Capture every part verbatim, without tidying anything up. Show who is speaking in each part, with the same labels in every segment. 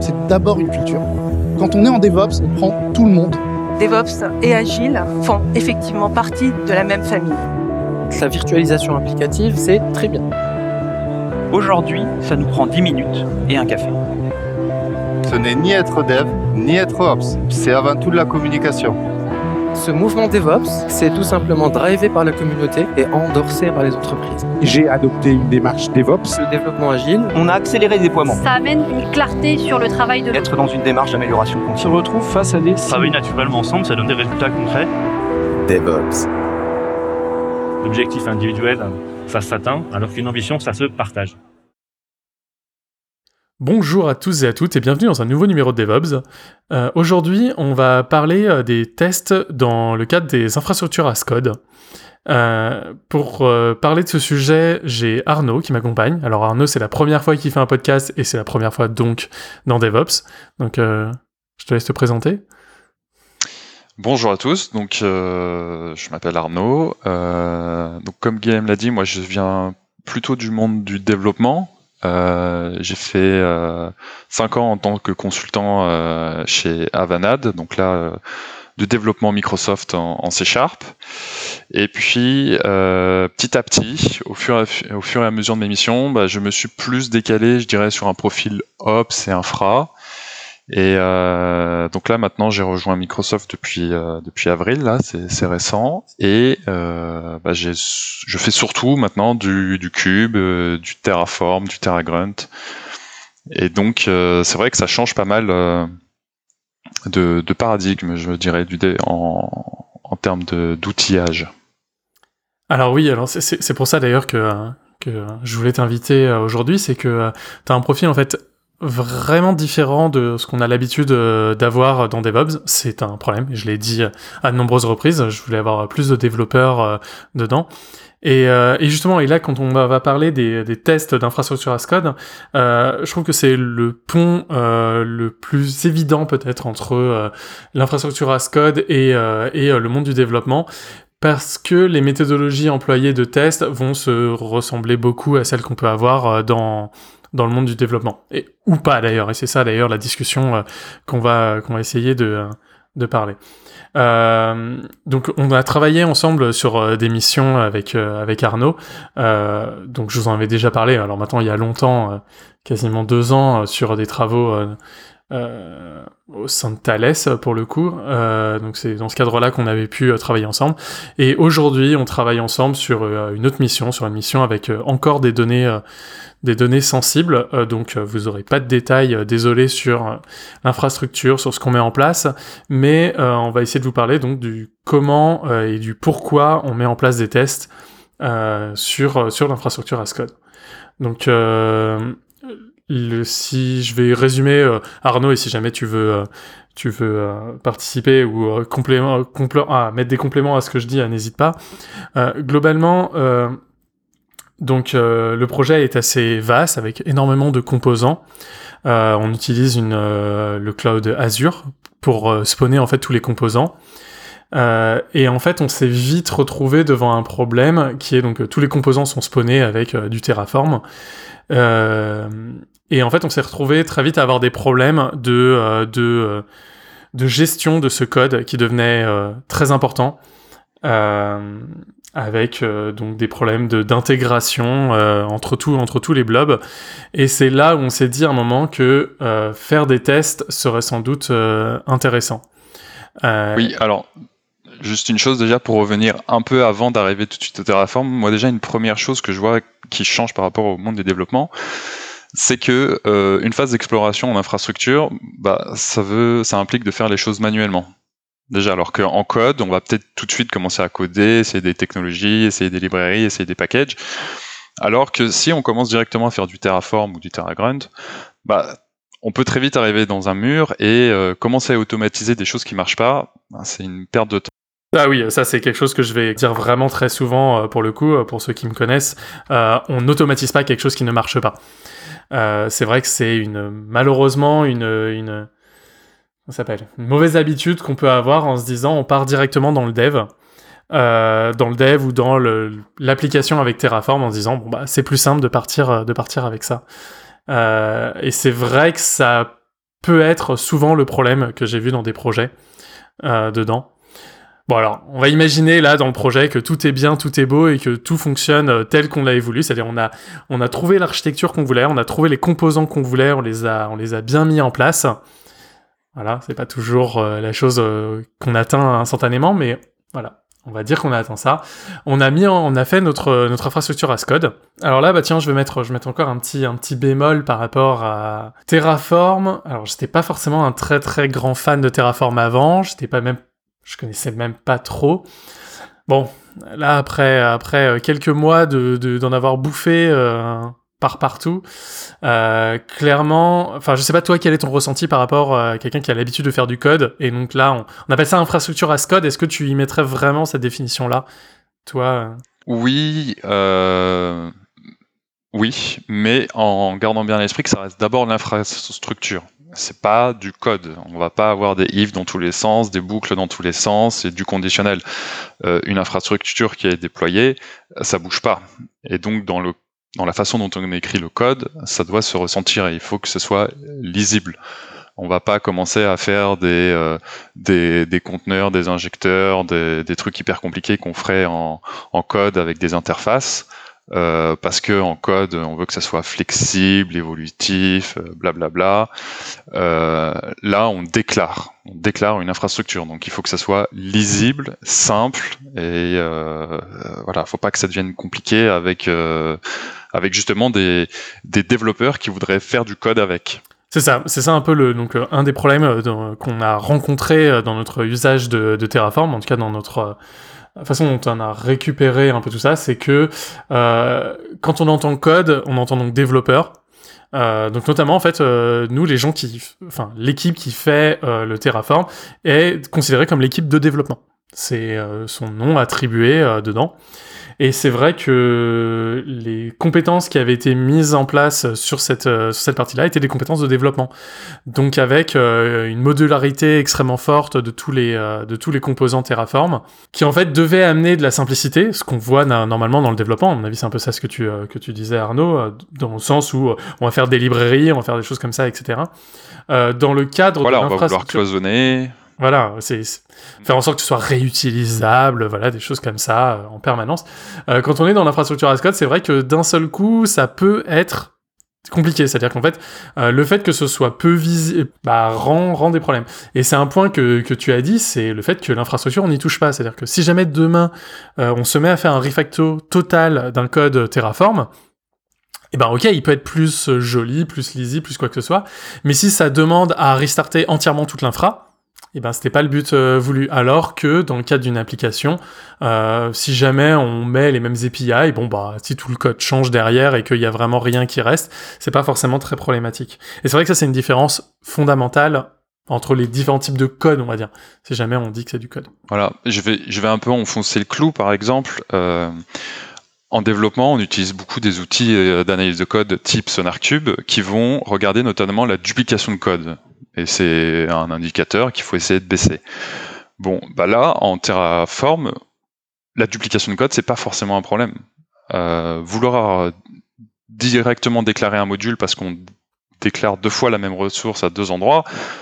Speaker 1: c'est d'abord une culture. Quand on est en DevOps, on prend tout le monde.
Speaker 2: DevOps et Agile font effectivement partie de la même famille.
Speaker 3: La virtualisation applicative, c'est très bien.
Speaker 4: Aujourd'hui, ça nous prend dix minutes et un café.
Speaker 5: Ce n'est ni être dev, ni être ops. C'est avant tout de la communication.
Speaker 3: Ce mouvement DevOps, c'est tout simplement drivé par la communauté et endorsé par les entreprises.
Speaker 6: J'ai adopté une démarche DevOps.
Speaker 3: Le développement agile,
Speaker 4: on a accéléré le déploiement.
Speaker 7: Ça amène une clarté sur le travail de l'autre.
Speaker 4: Être dans une démarche d'amélioration continue.
Speaker 8: On se retrouve face à des...
Speaker 9: Travailler naturellement ensemble, ça donne des résultats concrets.
Speaker 10: DevOps.
Speaker 9: L'objectif individuel, ça s'atteint, alors qu'une ambition, ça se partage.
Speaker 11: Bonjour à tous et à toutes et bienvenue dans un nouveau numéro de DevOps. Euh, aujourd'hui, on va parler euh, des tests dans le cadre des infrastructures as code. Euh, pour euh, parler de ce sujet, j'ai Arnaud qui m'accompagne. Alors Arnaud, c'est la première fois qu'il fait un podcast et c'est la première fois donc dans DevOps. Donc euh, je te laisse te présenter.
Speaker 12: Bonjour à tous, donc euh, je m'appelle Arnaud. Euh, donc comme Guillaume l'a dit, moi je viens plutôt du monde du développement. Euh, j'ai fait euh, cinq ans en tant que consultant euh, chez Avanade, donc là euh, de développement Microsoft en, en C Sharp. Et puis euh, petit à petit, au fur, et, au fur et à mesure de mes missions, bah, je me suis plus décalé, je dirais, sur un profil Ops et Infra. Et euh, donc là maintenant j'ai rejoint Microsoft depuis euh, depuis avril, là c'est, c'est récent, et euh, bah, j'ai je fais surtout maintenant du du Cube, euh, du Terraform, du TerraGrunt, et donc euh, c'est vrai que ça change pas mal euh, de de paradigme, je dirais, du dé, en en termes de d'outillage.
Speaker 11: Alors oui, alors c'est c'est, c'est pour ça d'ailleurs que que je voulais t'inviter aujourd'hui, c'est que tu as un profil en fait vraiment différent de ce qu'on a l'habitude d'avoir dans DevOps. C'est un problème, je l'ai dit à de nombreuses reprises, je voulais avoir plus de développeurs euh, dedans. Et, euh, et justement, et là, quand on va parler des, des tests d'infrastructure as code, euh, je trouve que c'est le pont euh, le plus évident peut-être entre euh, l'infrastructure as code et, euh, et euh, le monde du développement, parce que les méthodologies employées de test vont se ressembler beaucoup à celles qu'on peut avoir euh, dans dans le monde du développement, et ou pas d'ailleurs, et c'est ça d'ailleurs la discussion euh, qu'on va qu'on va essayer de de parler. Euh, donc on a travaillé ensemble sur euh, des missions avec euh, avec Arnaud. Euh, donc je vous en avais déjà parlé. Alors maintenant il y a longtemps, euh, quasiment deux ans, euh, sur des travaux euh, euh, au sein de Thales pour le coup. Euh, donc c'est dans ce cadre-là qu'on avait pu euh, travailler ensemble. Et aujourd'hui on travaille ensemble sur euh, une autre mission, sur une mission avec euh, encore des données. Euh, des données sensibles, euh, donc euh, vous aurez pas de détails, euh, désolé, sur euh, l'infrastructure, sur ce qu'on met en place, mais euh, on va essayer de vous parler donc du comment euh, et du pourquoi on met en place des tests euh, sur, euh, sur l'infrastructure as code. Donc euh, le, si je vais résumer, euh, Arnaud, et si jamais tu veux euh, tu veux euh, participer ou euh, complément, complé- ah, mettre des compléments à ce que je dis, euh, n'hésite pas. Euh, globalement, euh, Donc euh, le projet est assez vaste avec énormément de composants. Euh, on utilise une, euh, le cloud Azure pour euh, spawner en fait tous les composants. Euh, et en fait on s'est vite retrouvé devant un problème qui est donc euh, tous les composants sont spawnés avec euh, du Terraform. Euh, et en fait on s'est retrouvé très vite à avoir des problèmes de, euh, de, euh, de gestion de ce code qui devenait euh, très important. Euh, avec euh, donc des problèmes de, d'intégration euh, entre, tout, entre tous les blobs. Et c'est là où on s'est dit à un moment que euh, faire des tests serait sans doute euh, intéressant. Euh...
Speaker 12: Oui, alors, juste une chose déjà pour revenir un peu avant d'arriver tout de suite au Terraform. Moi déjà, une première chose que je vois qui change par rapport au monde du développement, c'est que euh, une phase d'exploration en infrastructure, bah, ça, veut, ça implique de faire les choses manuellement. Déjà, alors qu'en code, on va peut-être tout de suite commencer à coder, essayer des technologies, essayer des librairies, essayer des packages. Alors que si on commence directement à faire du Terraform ou du TerraGrunt, bah, on peut très vite arriver dans un mur et euh, commencer à automatiser des choses qui marchent pas. Bah, c'est une perte de temps.
Speaker 11: Ah oui, ça c'est quelque chose que je vais dire vraiment très souvent euh, pour le coup, pour ceux qui me connaissent. Euh, on n'automatise pas quelque chose qui ne marche pas. Euh, c'est vrai que c'est une malheureusement une... une ça s'appelle une mauvaise habitude qu'on peut avoir en se disant on part directement dans le dev, euh, dans le dev ou dans le, l'application avec Terraform en se disant bon bah c'est plus simple de partir de partir avec ça. Euh, et c'est vrai que ça peut être souvent le problème que j'ai vu dans des projets euh, dedans. Bon alors, on va imaginer là dans le projet que tout est bien, tout est beau et que tout fonctionne euh, tel qu'on l'avait voulu, c'est-à-dire on a on a trouvé l'architecture qu'on voulait, on a trouvé les composants qu'on voulait, on les a on les a bien mis en place. Voilà, c'est pas toujours euh, la chose euh, qu'on atteint instantanément, mais voilà. On va dire qu'on a atteint ça. On a mis, en, on a fait notre notre infrastructure as code. Alors là, bah tiens, je vais mettre, je vais mettre encore un petit un petit bémol par rapport à Terraform. Alors j'étais pas forcément un très très grand fan de Terraform avant. J'étais pas même, je connaissais même pas trop. Bon, là après après quelques mois de, de d'en avoir bouffé euh, par partout, euh, clairement, enfin je sais pas toi quel est ton ressenti par rapport à quelqu'un qui a l'habitude de faire du code, et donc là on, on appelle ça infrastructure as code. Est-ce que tu y mettrais vraiment cette définition là, toi euh...
Speaker 12: Oui, euh... oui, mais en gardant bien à l'esprit que ça reste d'abord l'infrastructure. C'est pas du code. On va pas avoir des if dans tous les sens, des boucles dans tous les sens et du conditionnel. Euh, une infrastructure qui est déployée, ça bouge pas. Et donc dans le dans la façon dont on écrit le code, ça doit se ressentir et il faut que ce soit lisible. On va pas commencer à faire des euh, des, des conteneurs, des injecteurs, des, des trucs hyper compliqués qu'on ferait en, en code avec des interfaces, euh, parce que en code, on veut que ça soit flexible, évolutif, blablabla. Euh, là, on déclare, on déclare une infrastructure, donc il faut que ça soit lisible, simple et euh, voilà, faut pas que ça devienne compliqué avec euh, avec justement des, des développeurs qui voudraient faire du code avec.
Speaker 11: C'est ça, c'est ça un peu le, donc, euh, un des problèmes euh, dans, qu'on a rencontré euh, dans notre usage de, de Terraform, en tout cas dans notre euh, la façon dont on a récupéré un peu tout ça, c'est que euh, quand on entend code, on entend donc développeur. Euh, donc notamment en fait, euh, nous les gens qui, enfin l'équipe qui fait euh, le Terraform est considérée comme l'équipe de développement. C'est euh, son nom attribué euh, dedans. Et c'est vrai que les compétences qui avaient été mises en place sur cette, euh, sur cette partie-là étaient des compétences de développement. Donc avec euh, une modularité extrêmement forte de tous les, euh, de tous les composants Terraform, qui en fait devaient amener de la simplicité, ce qu'on voit na- normalement dans le développement. À mon avis, c'est un peu ça ce que tu, euh, que tu disais, Arnaud, euh, dans le sens où euh, on va faire des librairies, on va faire des choses comme ça, et cetera. Euh, dans le cadre
Speaker 12: voilà,
Speaker 11: de l'infrastructure...
Speaker 12: Voilà, on va vouloir cloisonner...
Speaker 11: Voilà, c'est, c'est faire en sorte que ce soit réutilisable, voilà, des choses comme ça euh, en permanence. Euh, quand on est dans l'infrastructure as code, c'est vrai que d'un seul coup, ça peut être compliqué. C'est-à-dire qu'en fait, euh, le fait que ce soit peu visible, bah, rend, rend des problèmes. Et c'est un point que, que tu as dit, c'est le fait que l'infrastructure, on n'y touche pas. C'est-à-dire que si jamais demain, euh, on se met à faire un refacto total d'un code Terraform, eh ben ok, il peut être plus joli, plus lisible, plus quoi que ce soit, mais si ça demande à restarter entièrement toute l'infra, eh ben c'était pas le but euh, voulu. Alors que dans le cadre d'une application, euh, si jamais on met les mêmes A P I, bon bah si tout le code change derrière et qu'il y a vraiment rien qui reste, c'est pas forcément très problématique. Et c'est vrai que ça c'est une différence fondamentale entre les différents types de code, on va dire, si jamais on dit que c'est du code.
Speaker 12: Voilà, je vais je vais un peu enfoncer le clou, par exemple. Euh... En développement, on utilise beaucoup des outils d'analyse de code type SonarCube qui vont regarder notamment la duplication de code. Et c'est un indicateur qu'il faut essayer de baisser. Bon, bah là, en Terraform, la duplication de code, c'est pas forcément un problème. Euh, vouloir directement déclarer un module parce qu'on déclare deux fois la même ressource à deux endroits,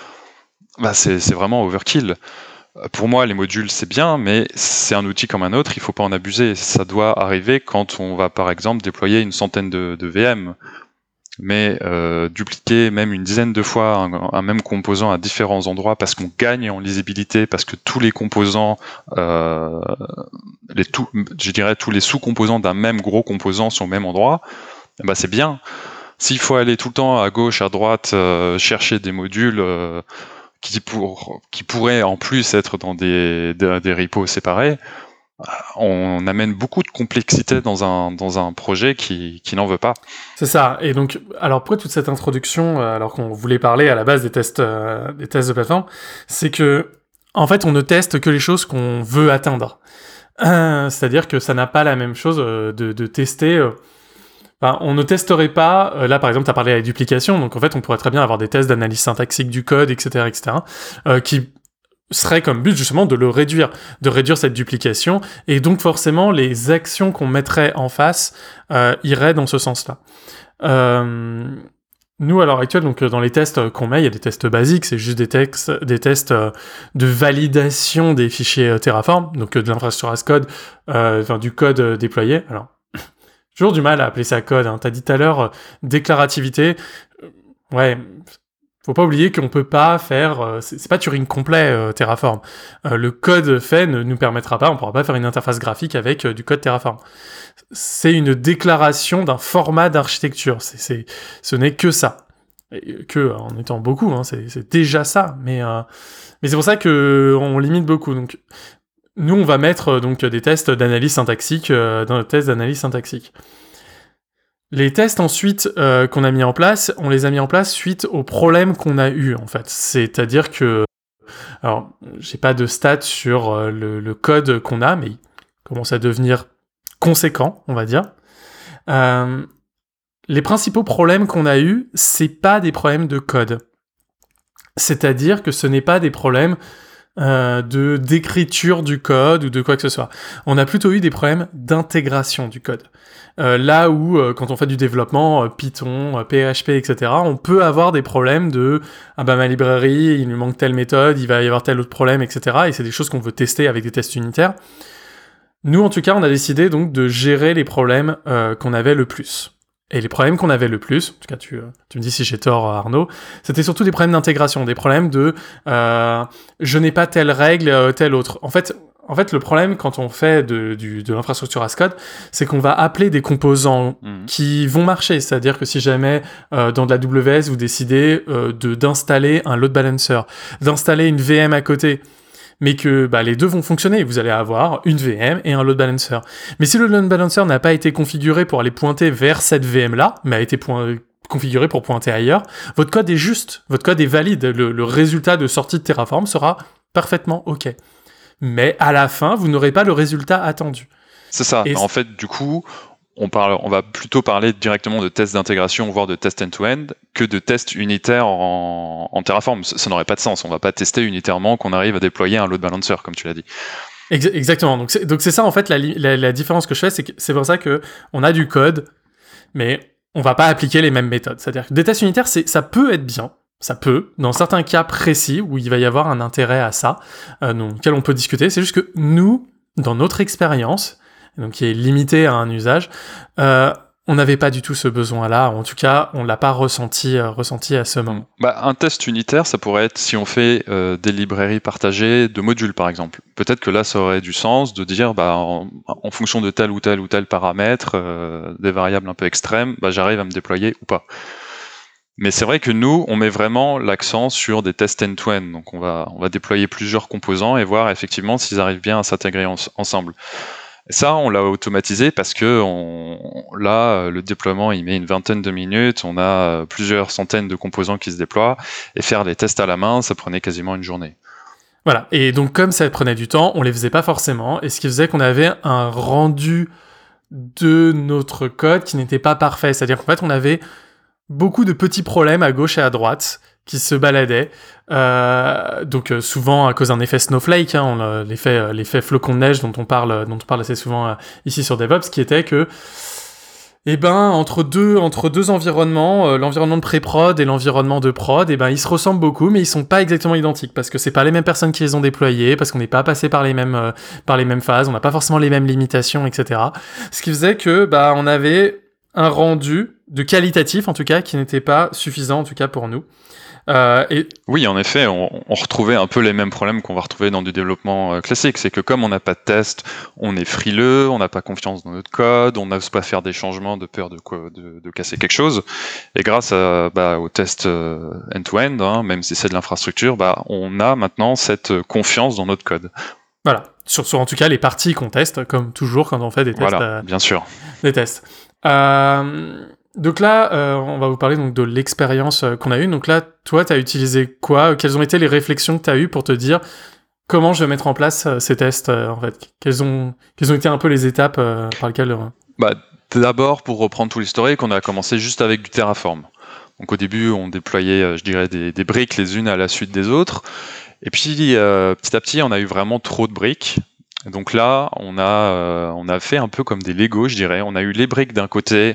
Speaker 12: bah c'est, c'est vraiment overkill. Pour moi, les modules, c'est bien, mais c'est un outil comme un autre, il faut pas en abuser. Ça doit arriver quand on va, par exemple, déployer une centaine de, de V M. Mais euh, dupliquer même une dizaine de fois un, un même composant à différents endroits parce qu'on gagne en lisibilité, parce que tous les composants, euh, les tout, je dirais tous les sous-composants d'un même gros composant sont au même endroit, bah c'est bien. S'il faut aller tout le temps à gauche, à droite, euh, chercher des modules... Euh, Qui, pour, qui pourrait en plus être dans des, des, des repos séparés, on amène beaucoup de complexité dans un, dans un projet qui, qui n'en veut pas.
Speaker 11: C'est ça. Et donc, alors pourquoi toute cette introduction, alors qu'on voulait parler à la base des tests, euh, des tests de plateforme, c'est que, en fait, on ne teste que les choses qu'on veut atteindre. Euh, c'est-à-dire que ça n'a pas la même chose euh, de, de tester... Euh, Enfin, on ne testerait pas, euh, là par exemple tu as parlé de la duplication, donc en fait on pourrait très bien avoir des tests d'analyse syntaxique du code, et cetera, et cetera, euh, qui seraient comme but justement de le réduire, de réduire cette duplication, et donc forcément les actions qu'on mettrait en face euh, iraient dans ce sens-là. Euh, Nous, à l'heure actuelle, donc, dans les tests qu'on met, il y a des tests basiques, c'est juste des, textes, des tests de validation des fichiers Terraform, donc de l'infrastructure as code, euh, enfin, du code déployé. Alors, j'ai toujours du mal à appeler ça code. Hein. Tu as dit tout à l'heure, déclarativité. Ouais, faut pas oublier qu'on peut pas faire... Euh, c'est, c'est pas Turing complet, euh, Terraform. Euh, le code fait ne nous permettra pas, on pourra pas faire une interface graphique avec euh, du code Terraform. C'est une déclaration d'un format d'architecture. C'est, c'est, ce n'est que ça. Et que, en étant beaucoup, hein, c'est, c'est déjà ça. Mais, euh, mais c'est pour ça qu'on limite beaucoup. Donc, nous, on va mettre euh, donc, des tests d'analyse syntaxique euh, dans le test d'analyse syntaxique. Les tests ensuite euh, qu'on a mis en place, on les a mis en place suite aux problèmes qu'on a eu en fait. C'est-à-dire que, alors j'ai pas de stats sur euh, le, le code qu'on a, mais il commence à devenir conséquent, on va dire. Euh, les principaux problèmes qu'on a eu, c'est pas des problèmes de code. C'est-à-dire que ce n'est pas des problèmes euh, de d'écriture du code ou de quoi que ce soit. On a plutôt eu des problèmes d'intégration du code. Euh, là où, euh, quand on fait du développement, euh, Python, euh, P H P, et cetera, on peut avoir des problèmes de « Ah bah ma librairie, il lui manque telle méthode, il va y avoir tel autre problème, et cetera » Et c'est des choses qu'on veut tester avec des tests unitaires. Nous, en tout cas, on a décidé donc de gérer les problèmes euh, qu'on avait le plus. Et les problèmes qu'on avait le plus, en tout cas tu, tu me dis si j'ai tort Arnaud, c'était surtout des problèmes d'intégration, des problèmes de euh, « je n'ai pas telle règle, euh, telle autre ». En fait, En fait, le problème quand on fait de, du, de l'infrastructure as code, c'est qu'on va appeler des composants mmh. qui vont marcher. C'est-à-dire que si jamais euh, dans de la W S vous décidez euh, de, d'installer un load balancer, d'installer une V M à côté, mais que bah, les deux vont fonctionner, vous allez avoir une V M et un load balancer. Mais si le load balancer n'a pas été configuré pour aller pointer vers cette V M-là, mais a été point... configuré pour pointer ailleurs, votre code est juste, votre code est valide. Le, le résultat de sortie de Terraform sera parfaitement OK. Mais à la fin, vous n'aurez pas le résultat attendu.
Speaker 12: C'est ça.
Speaker 11: Et
Speaker 12: en fait, du coup, on, parle, on va plutôt parler directement de tests d'intégration, voire de tests end-to-end, que de tests unitaires en, en Terraform. Ça, ça n'aurait pas de sens. On ne va pas tester unitairement qu'on arrive à déployer un load balancer, comme tu l'as dit.
Speaker 11: Exactement. Donc c'est, donc c'est ça, en fait, la, la, la différence que je fais, c'est que c'est pour ça qu'on a du code, mais on ne va pas appliquer les mêmes méthodes. C'est-à-dire que des tests unitaires, c'est, ça peut être bien. Ça peut, dans certains cas précis où il va y avoir un intérêt à ça, euh, dans lequel on peut discuter. C'est juste que nous, dans notre expérience, donc qui est limitée à un usage, euh, on n'avait pas du tout ce besoin-là. En tout cas, on l'a pas ressenti, euh, ressenti à ce moment.
Speaker 12: Bah, un test unitaire, ça pourrait être si on fait euh, des librairies partagées de modules, par exemple. Peut-être que là, ça aurait du sens de dire, bah, en, en fonction de tel ou tel ou tel paramètre, euh, des variables un peu extrêmes, bah, j'arrive à me déployer ou pas. Mais c'est vrai que nous, on met vraiment l'accent sur des tests end-to-end. Donc on va, on va déployer plusieurs composants et voir effectivement s'ils arrivent bien à s'intégrer en, ensemble. Et ça, on l'a automatisé parce que on, là, le déploiement, il met une vingtaine de minutes. On a plusieurs centaines de composants qui se déploient. Et faire les tests à la main, ça prenait quasiment une journée.
Speaker 11: Voilà. Et donc comme ça prenait du temps, on les faisait pas forcément. Et ce qui faisait qu'on avait un rendu de notre code qui n'était pas parfait. C'est-à-dire qu'en fait, on avait beaucoup de petits problèmes à gauche et à droite qui se baladaient, euh, donc euh, souvent à cause d'un effet snowflake, hein, on, euh, l'effet, euh, l'effet flocon de neige dont on parle, dont on parle assez souvent euh, ici sur DevOps, qui était que, eh ben, entre deux, entre deux environnements, euh, l'environnement de pré-prod et l'environnement de prod, eh ben, ils se ressemblent beaucoup, mais ils sont pas exactement identiques, parce que c'est pas les mêmes personnes qui les ont déployés, parce qu'on n'est pas passé par les mêmes, euh, par les mêmes phases, on n'a pas forcément les mêmes limitations, et cetera. Ce qui faisait que, bah, on avait un rendu de qualitatif, en tout cas, qui n'était pas suffisant, en tout cas pour nous. Euh, et...
Speaker 12: Oui, en effet, on, on retrouvait un peu les mêmes problèmes qu'on va retrouver dans du développement euh, classique. C'est que comme on n'a pas de test, on est frileux, on n'a pas confiance dans notre code, on n'ose pas faire des changements de peur de, quoi, de, de casser quelque chose. Et grâce à, bah, au test euh, end-to-end, hein, même si c'est de l'infrastructure, bah, on a maintenant cette confiance dans notre code.
Speaker 11: Voilà, sur, sur en tout cas les parties qu'on teste, comme toujours quand on fait des tests.
Speaker 12: Voilà,
Speaker 11: euh,
Speaker 12: bien sûr.
Speaker 11: Des tests. Euh... Donc là, euh, on va vous parler donc de l'expérience euh, qu'on a eue. Donc là, toi, tu as utilisé quoi ? Quelles ont été les réflexions que tu as eues pour te dire comment je vais mettre en place euh, ces tests euh, en fait ? Quelles ont, quelles ont été un peu les étapes euh, par lesquelles... Euh...
Speaker 12: Bah, d'abord, pour reprendre tout l'historique, on a commencé juste avec du Terraform. Donc au début, on déployait, euh, je dirais, des, des briques les unes à la suite des autres. Et puis, euh, petit à petit, on a eu vraiment trop de briques. Donc là, on a, euh, on a fait un peu comme des Lego, je dirais. On a eu les briques d'un côté,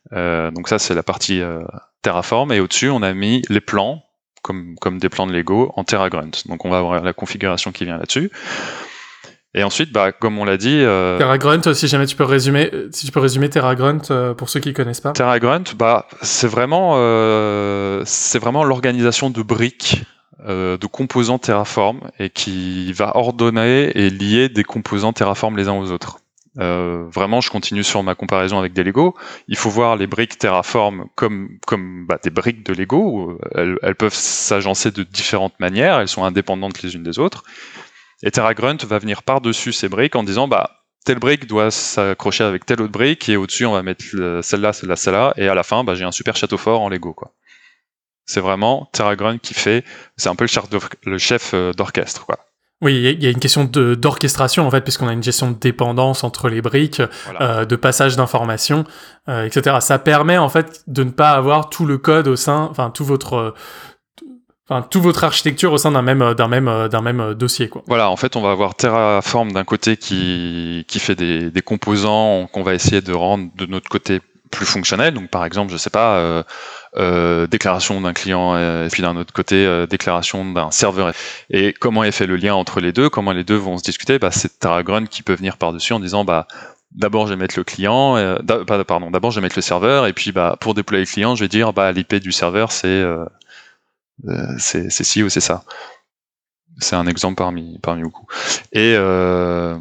Speaker 12: Euh, donc ça, c'est la partie euh, Terraform. Et au-dessus, on a mis les plans, comme, comme des plans de Lego, en TerraGrunt. Donc on va avoir la configuration qui vient là-dessus. Et ensuite, bah, comme on l'a dit... Euh...
Speaker 11: TerraGrunt, si jamais tu peux résumer, si tu peux résumer TerraGrunt euh, pour ceux qui connaissent pas.
Speaker 12: TerraGrunt, bah, c'est vraiment, euh, c'est vraiment l'organisation de briques, euh, de composants Terraform, et qui va ordonner et lier des composants Terraform les uns aux autres. Euh, vraiment, je continue sur ma comparaison avec des Lego. Il faut voir les briques Terraform comme, comme bah, des briques de Lego. Elles, elles peuvent s'agencer de différentes manières, elles sont indépendantes les unes des autres. Et TerraGrunt va venir par-dessus ces briques en disant bah telle brique doit s'accrocher avec telle autre brique et au-dessus on va mettre celle-là, celle-là, celle-là et à la fin bah, j'ai un super château fort en Lego quoi. C'est vraiment TerraGrunt qui fait, c'est un peu le chef, le chef d'orchestre quoi.
Speaker 11: Oui, il y a une question de, d'orchestration en fait, puisqu'on a une gestion de dépendance entre les briques, voilà. euh, de passage d'informations, euh, et cetera. Ça permet en fait de ne pas avoir tout le code au sein, enfin tout votre Enfin, toute votre architecture au sein d'un même, d'un même, d'un même dossier, quoi.
Speaker 12: Voilà, en fait, on va avoir Terraform d'un côté qui, qui fait des, des composants qu'on va essayer de rendre de notre côté plus fonctionnels. Donc, par exemple, je sais pas, euh, euh, déclaration d'un client et puis d'un autre côté, euh, déclaration d'un serveur. Et comment est fait le lien entre les deux, comment les deux vont se discuter, bah, c'est TerraGrunt qui peut venir par-dessus en disant, bah, d'abord, je vais mettre le client, euh, pardon, d'abord, je vais mettre le serveur, et puis, bah, pour déployer le client, je vais dire, bah, l'I P du serveur, c'est, euh, Euh, c'est, c'est ci ou c'est ça. C'est un exemple parmi, parmi beaucoup. Et euh,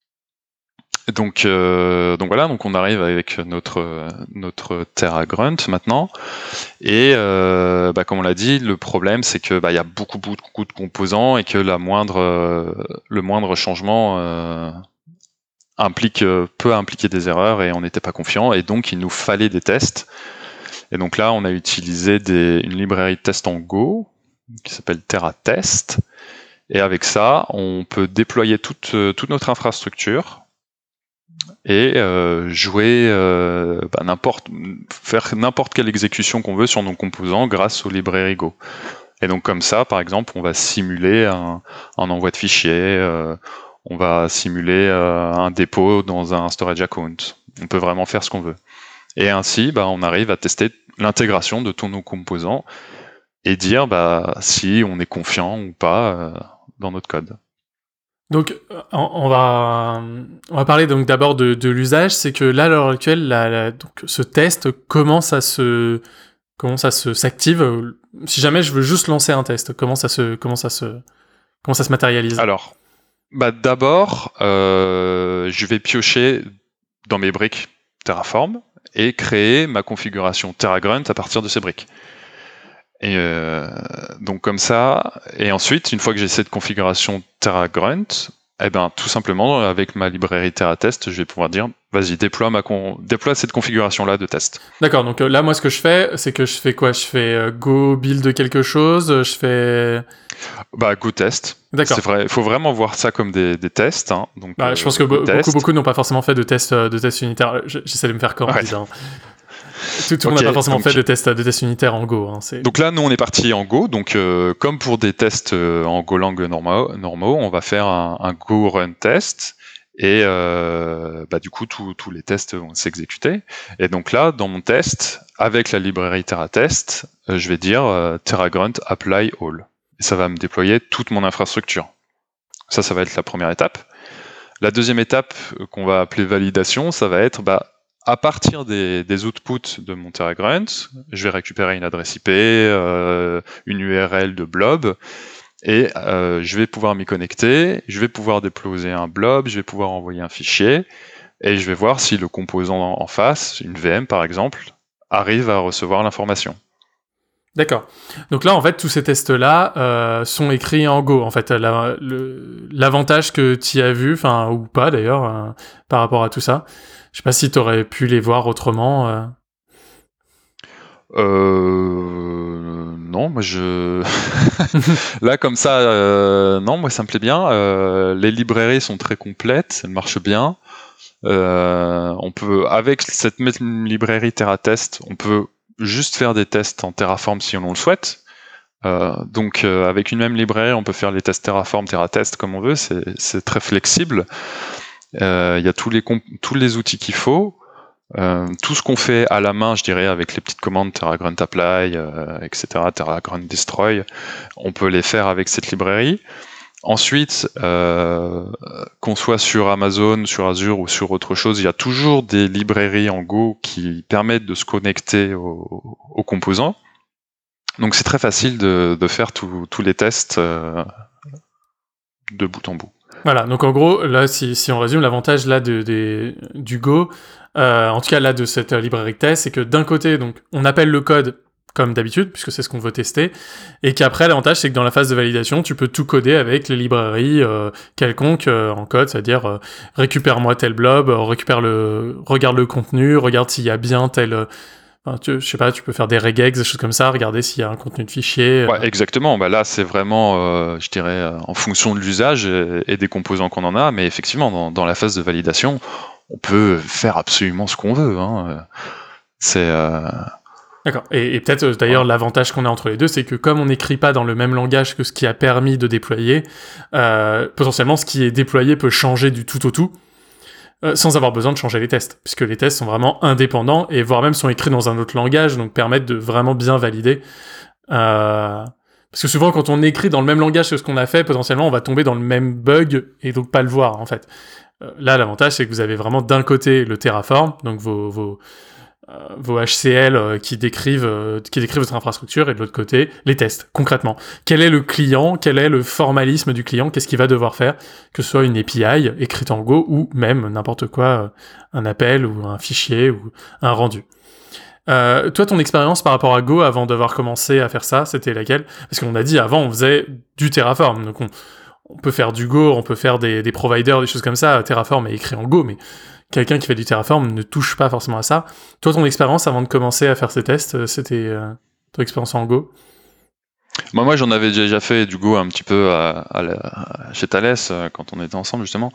Speaker 12: donc, euh, donc voilà, donc on arrive avec notre, notre TerraGrunt maintenant. Et euh, bah, comme on l'a dit, le problème c'est que bah, y a beaucoup, beaucoup de composants et que la moindre, euh, le moindre changement euh, implique, peut impliquer des erreurs et on n'était pas confiant. Et donc il nous fallait des tests. Et donc là, on a utilisé des, une librairie de test en Go qui s'appelle TerraTest. Et avec ça, on peut déployer toute, toute notre infrastructure et euh, jouer euh, bah, n'importe, faire n'importe quelle exécution qu'on veut sur nos composants grâce aux librairies Go. Et donc comme ça, par exemple, on va simuler un, un envoi de fichiers, euh, on va simuler euh, un dépôt dans un storage account. On peut vraiment faire ce qu'on veut. Et ainsi, bah, on arrive à tester l'intégration de tous nos composants et dire bah, si on est confiant ou pas euh, dans notre code.
Speaker 11: Donc, on va, on va parler donc d'abord de, de l'usage. C'est que là, à l'heure actuelle, la, la, donc, ce test commence à se, comment ça se s'active. Si jamais je veux juste lancer un test, comment ça se, comment ça se, comment ça se matérialise?
Speaker 12: Alors, bah, d'abord, euh, je vais piocher dans mes briques Terraform et créer ma configuration TerraGrunt à partir de ces briques. Et euh, donc comme ça, et ensuite, une fois que j'ai cette configuration TerraGrunt, eh ben tout simplement avec ma librairie TerraTest, je vais pouvoir dire, vas-y, déploie ma con- déploie cette configuration-là de test.
Speaker 11: D'accord. Donc euh, là, moi, ce que je fais, c'est que je fais quoi? Je fais euh, Go build quelque chose. Je fais
Speaker 12: bah Go test.
Speaker 11: D'accord.
Speaker 12: C'est vrai. Il faut vraiment voir ça comme des, des tests. Hein. Donc
Speaker 11: bah,
Speaker 12: euh,
Speaker 11: je pense que bo- beaucoup beaucoup n'ont pas forcément fait de tests de tests unitaires. Je, j'essaie de me faire corriger. Ouais. Hein. Tout, tout le monde n'a pas forcément donc, fait de tests de tests unitaires en Go. Hein, c'est...
Speaker 12: Donc là, nous, on est parti en Go. Donc, euh, comme pour des tests euh, en Golang normaux, normaux, on va faire un, un Go run test. Et euh, bah, du coup, tous les tests vont s'exécuter. Et donc là, dans mon test, avec la librairie TerraTest, euh, je vais dire euh, TerraGrunt apply all. Et ça va me déployer toute mon infrastructure. Ça, ça va être la première étape. La deuxième étape euh, qu'on va appeler validation, ça va être... bah, à partir des, des outputs de mon TerraGrunt, je vais récupérer une adresse I P, euh, une U R L de blob, et euh, je vais pouvoir m'y connecter, je vais pouvoir déployer un blob, je vais pouvoir envoyer un fichier, et je vais voir si le composant en face, une V M par exemple, arrive à recevoir l'information.
Speaker 11: D'accord. Donc là, en fait, tous ces tests-là euh, sont écrits en Go. En fait, la, le, l'avantage que tu as vu, enfin ou pas d'ailleurs, euh, par rapport à tout ça. Je sais pas si tu aurais pu les voir autrement. Euh...
Speaker 12: Euh... Non, moi je... Là, comme ça, euh... non, moi ça me plaît bien. Euh... Les librairies sont très complètes, elles marchent bien. Euh... On peut, avec cette même librairie TerraTest, on peut juste faire des tests en Terraform si on le souhaite. Euh, donc, euh, avec une même librairie, on peut faire les tests Terraform, TerraTest comme on veut, c'est, c'est très flexible. Il euh, y a tous les, comp- tous les outils qu'il faut. Euh, tout ce qu'on fait à la main, je dirais, avec les petites commandes Terra Grunt Apply, euh, et cetera, Terra Grunt Destroy, on peut les faire avec cette librairie. Ensuite, euh, qu'on soit sur Amazon, sur Azure ou sur autre chose, il y a toujours des librairies en Go qui permettent de se connecter aux, aux composants. Donc c'est très facile de, de faire tous les tests euh, de bout en bout.
Speaker 11: Voilà, donc en gros, là, si, si on résume, l'avantage là de, de, du Go, euh, en tout cas là de cette librairie de test, c'est que d'un côté, donc, on appelle le code comme d'habitude, puisque c'est ce qu'on veut tester, et qu'après, l'avantage, c'est que dans la phase de validation, tu peux tout coder avec les librairies euh, quelconques euh, en code, c'est-à-dire euh, récupère-moi tel blob, euh, récupère le, regarde le contenu, regarde s'il y a bien tel... Euh, Tu, je sais pas, tu peux faire des regex, des choses comme ça, regarder s'il y a un contenu de fichier.
Speaker 12: Ouais, exactement. Bah là, c'est vraiment, euh, je dirais, euh, en fonction de l'usage et, et des composants qu'on en a. Mais effectivement, dans, dans la phase de validation, on peut faire absolument ce qu'on veut. Hein. C'est. Euh...
Speaker 11: D'accord. Et, et peut-être, d'ailleurs, ouais. L'avantage qu'on a entre les deux, c'est que comme on n'écrit pas dans le même langage que ce qui a permis de déployer, euh, potentiellement, ce qui est déployé peut changer du tout au tout. Euh, sans avoir besoin de changer les tests, puisque les tests sont vraiment indépendants, et voire même sont écrits dans un autre langage, donc permettent de vraiment bien valider. Euh... Parce que souvent, quand on écrit dans le même langage que ce qu'on a fait, potentiellement, on va tomber dans le même bug, et donc pas le voir, en fait. Euh, là, l'avantage, c'est que vous avez vraiment d'un côté le Terraform, donc vos... vos Euh, vos H C L euh, qui décrivent euh, qui décrivent votre infrastructure, et de l'autre côté les tests concrètement. Quel est le client, quel est le formalisme du client, qu'est-ce qu'il va devoir faire, que ce soit une A P I écrite en Go ou même n'importe quoi, euh, un appel ou un fichier ou un rendu. Euh, toi, ton expérience par rapport à Go avant d'avoir commencé à faire ça, c'était laquelle? Parce qu'on a dit avant on faisait du Terraform, donc on, on peut faire du Go, on peut faire des, des providers, des choses comme ça. Terraform est écrit en Go, mais quelqu'un qui fait du Terraform ne touche pas forcément à ça. Toi, ton expérience avant de commencer à faire ces tests, c'était euh, ton expérience en Go?
Speaker 12: Moi, moi j'en avais déjà fait du Go un petit peu à, à la, à, chez Thales, quand on était ensemble, justement.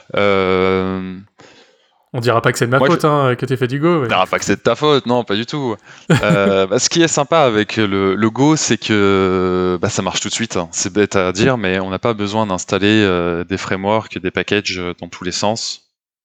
Speaker 12: Euh...
Speaker 11: On dira pas que c'est de ma moi, faute je... hein, que tu aies fait du Go.
Speaker 12: On dira pas que c'est de ta faute, non, pas du tout. euh, bah, ce qui est sympa avec le, le Go, c'est que bah, ça marche tout de suite. Hein. C'est bête à dire, mais on n'a pas besoin d'installer euh, des frameworks, des packages dans tous les sens.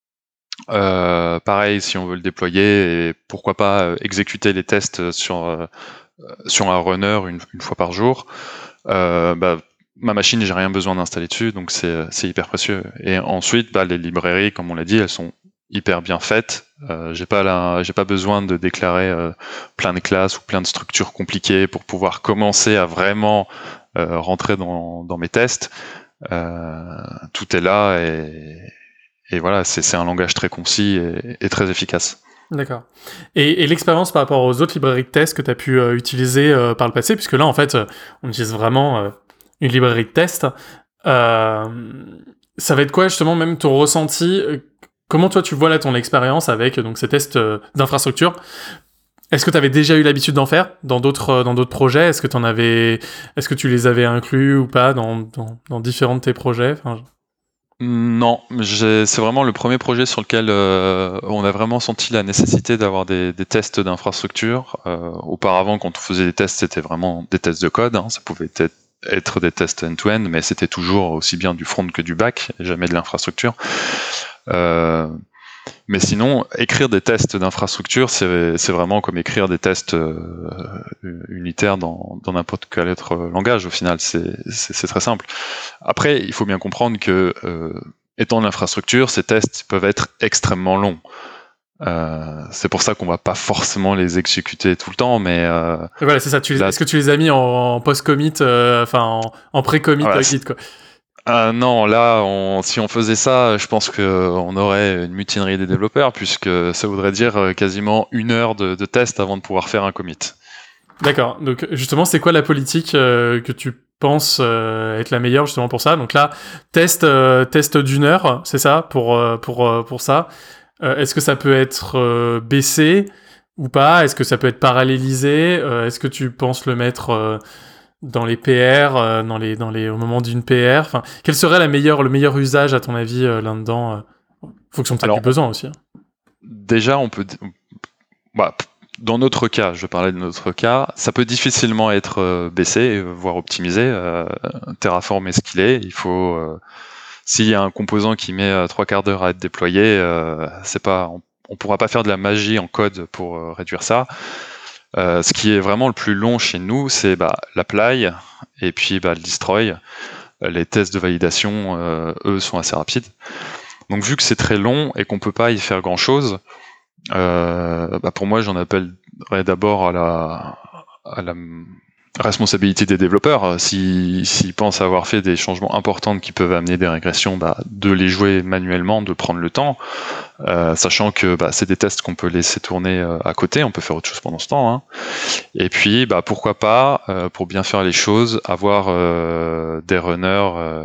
Speaker 12: Euh, pareil, si on veut le déployer, et pourquoi pas euh, exécuter les tests sur, euh, sur un runner une, une fois par jour, euh, bah, ma machine, j'ai rien besoin d'installer dessus, donc c'est, c'est hyper précieux. Et ensuite, bah, les librairies, comme on l'a dit, elles sont hyper bien faites. Euh, j'ai pas la, j'ai pas besoin de déclarer euh, plein de classes ou plein de structures compliquées pour pouvoir commencer à vraiment euh, rentrer dans, dans mes tests. Euh, tout est là et Et voilà, c'est, c'est un langage très concis et, et très efficace.
Speaker 11: D'accord. Et, et l'expérience par rapport aux autres librairies de test que tu as pu euh, utiliser euh, par le passé, puisque là, en fait, euh, on utilise vraiment euh, une librairie de test. Euh, ça va être quoi, justement, même ton ressenti? Comment, toi, tu vois là ton expérience avec donc, ces tests euh, d'infrastructure? Est-ce que tu avais déjà eu l'habitude d'en faire dans d'autres, euh, dans d'autres projets? Est-ce que, t'en avais... Est-ce que tu les avais inclus ou pas dans, dans, dans différents de tes projets? Enfin,
Speaker 12: Non, j'ai, c'est vraiment le premier projet sur lequel euh, on a vraiment senti la nécessité d'avoir des, des tests d'infrastructure. Euh, auparavant, quand on faisait des tests, c'était vraiment des tests de code. Hein, ça pouvait être, être des tests end-to-end, mais c'était toujours aussi bien du front que du back, et jamais de l'infrastructure. Euh, mais sinon, écrire des tests d'infrastructure, c'est, c'est vraiment comme écrire des tests euh, unitaires dans, dans n'importe quel autre langage. Au final, c'est, c'est, c'est très simple. Après, il faut bien comprendre que, euh, étant de l'infrastructure, ces tests peuvent être extrêmement longs. Euh, c'est pour ça qu'on va pas forcément les exécuter tout le temps, mais euh,
Speaker 11: voilà, c'est ça. Tu les, là, est-ce que tu les as mis en, en post-commit, euh, enfin en, en pré-commit
Speaker 12: voilà,
Speaker 11: Git, quoi?
Speaker 12: Ah non, là, on, si on faisait ça, je pense qu'on aurait une mutinerie des développeurs, puisque ça voudrait dire quasiment une heure de, de test avant de pouvoir faire un commit.
Speaker 11: D'accord. Donc justement, c'est quoi la politique euh, que tu penses euh, être la meilleure justement pour ça? Donc là, test, euh, test d'une heure, c'est ça pour euh, pour euh, pour ça. Euh, est-ce que ça peut être euh, baissé ou pas? Est-ce que ça peut être parallélisé? euh, Est-ce que tu penses le mettre euh, dans les P R, euh, dans les, dans les, au moment d'une P R, enfin, quel serait la meilleure, le meilleur usage à ton avis euh, là-dedans, euh, en fonction de tes besoins aussi? Hein.
Speaker 12: Déjà, on peut, bah, dans notre cas, je parlais de notre cas, ça peut difficilement être euh, baissé, voire optimisé. Euh, Terraform est ce qu'il est. Il faut, euh, s'il y a un composant qui met euh, trois quarts d'heure à être déployé, euh, c'est pas, on, on pourra pas faire de la magie en code pour euh, réduire ça. Euh, ce qui est vraiment le plus long chez nous, c'est bah, l'apply et puis bah, le destroy. Les tests de validation, euh, eux, sont assez rapides. Donc vu que c'est très long et qu'on peut pas y faire grand-chose, euh, bah, pour moi, j'en appellerais d'abord à la, à la responsabilité des développeurs. S'ils s'ils pensent avoir fait des changements importants qui peuvent amener des régressions, bah, de les jouer manuellement, de prendre le temps, euh, sachant que bah, c'est des tests qu'on peut laisser tourner euh, à côté, on peut faire autre chose pendant ce temps. Hein. Et puis, bah, pourquoi pas, euh, pour bien faire les choses, avoir euh, des runners euh,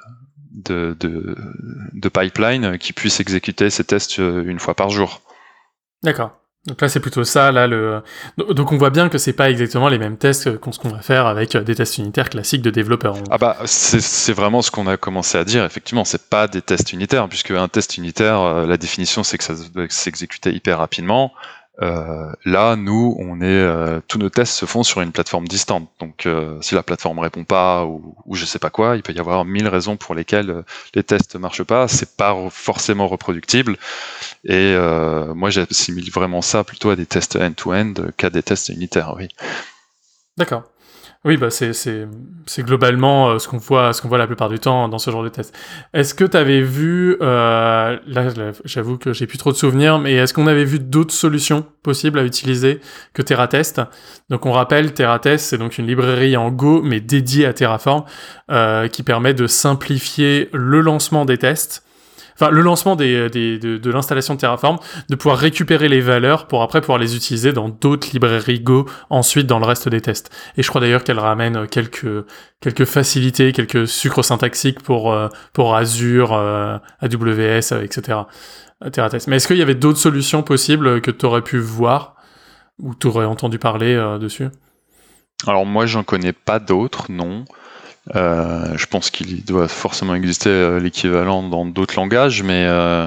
Speaker 12: de, de, de pipeline qui puissent exécuter ces tests une fois par jour.
Speaker 11: D'accord. Donc là, c'est plutôt ça, là, le... Donc on voit bien que c'est pas exactement les mêmes tests qu'on ce qu'on va faire avec des tests unitaires classiques de développeurs.
Speaker 12: Ah bah, c'est, c'est vraiment ce qu'on a commencé à dire, effectivement, c'est pas des tests unitaires, puisque un test unitaire, la définition, c'est que ça doit s'exécuter hyper rapidement. Euh, là, nous, on est, euh, tous nos tests se font sur une plateforme distante. Donc, euh, si la plateforme répond pas ou, ou je sais pas quoi, il peut y avoir mille raisons pour lesquelles euh, les tests marchent pas. C'est pas forcément reproductible. Et euh, moi, j'assimile vraiment ça plutôt à des tests end-to-end qu'à des tests unitaires. Oui.
Speaker 11: D'accord. Oui, bah c'est c'est c'est globalement euh, ce qu'on voit ce qu'on voit la plupart du temps dans ce genre de tests. Est-ce que tu avais vu euh, là, là j'avoue que j'ai plus trop de souvenirs, mais est-ce qu'on avait vu d'autres solutions possibles à utiliser que TerraTest? Donc on rappelle, TerraTest, c'est donc une librairie en Go mais dédiée à Terraform euh, qui permet de simplifier le lancement des tests. Enfin, le lancement des, des, de, de l'installation de Terraform, de pouvoir récupérer les valeurs pour après pouvoir les utiliser dans d'autres librairies Go, ensuite dans le reste des tests. Et je crois d'ailleurs qu'elle ramène quelques, quelques facilités, quelques sucres syntaxiques pour, pour Azure, euh, A W S, et cetera. TerraTest. Mais est-ce qu'il y avait d'autres solutions possibles que tu aurais pu voir ou tu aurais entendu parler euh, dessus?
Speaker 12: Alors moi, j'en connais pas d'autres, non. Euh, je pense qu'il doit forcément exister euh, l'équivalent dans d'autres langages, mais euh,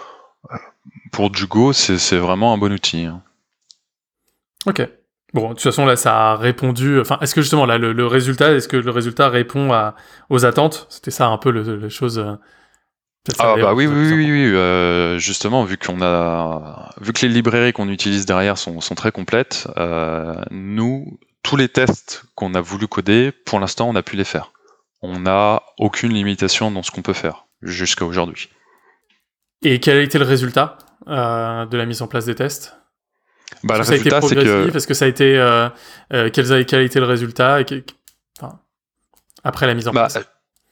Speaker 12: pour du Go, c'est, c'est vraiment un bon outil. Hein.
Speaker 11: Ok. Bon, de toute façon, là, ça a répondu... Enfin, est-ce que justement, là, le, le résultat, est-ce que le résultat répond à, aux attentes? C'était ça un peu le, les choses... Euh...
Speaker 12: Ah bah oui, oui, oui, oui. Euh, justement, vu qu'on a, vu que les librairies qu'on utilise derrière sont, sont très complètes, euh, nous... tous les tests qu'on a voulu coder, pour l'instant, on a pu les faire. On n'a aucune limitation dans ce qu'on peut faire, jusqu'à aujourd'hui.
Speaker 11: Et quel a été le résultat euh, de la mise en place des tests?
Speaker 12: Bah, le
Speaker 11: ça
Speaker 12: résultat,
Speaker 11: a été progressif,
Speaker 12: c'est que...
Speaker 11: Est-ce que ça a été... Euh, euh, quel, a, quel a été le résultat et quel... enfin, après la mise en
Speaker 12: bah,
Speaker 11: place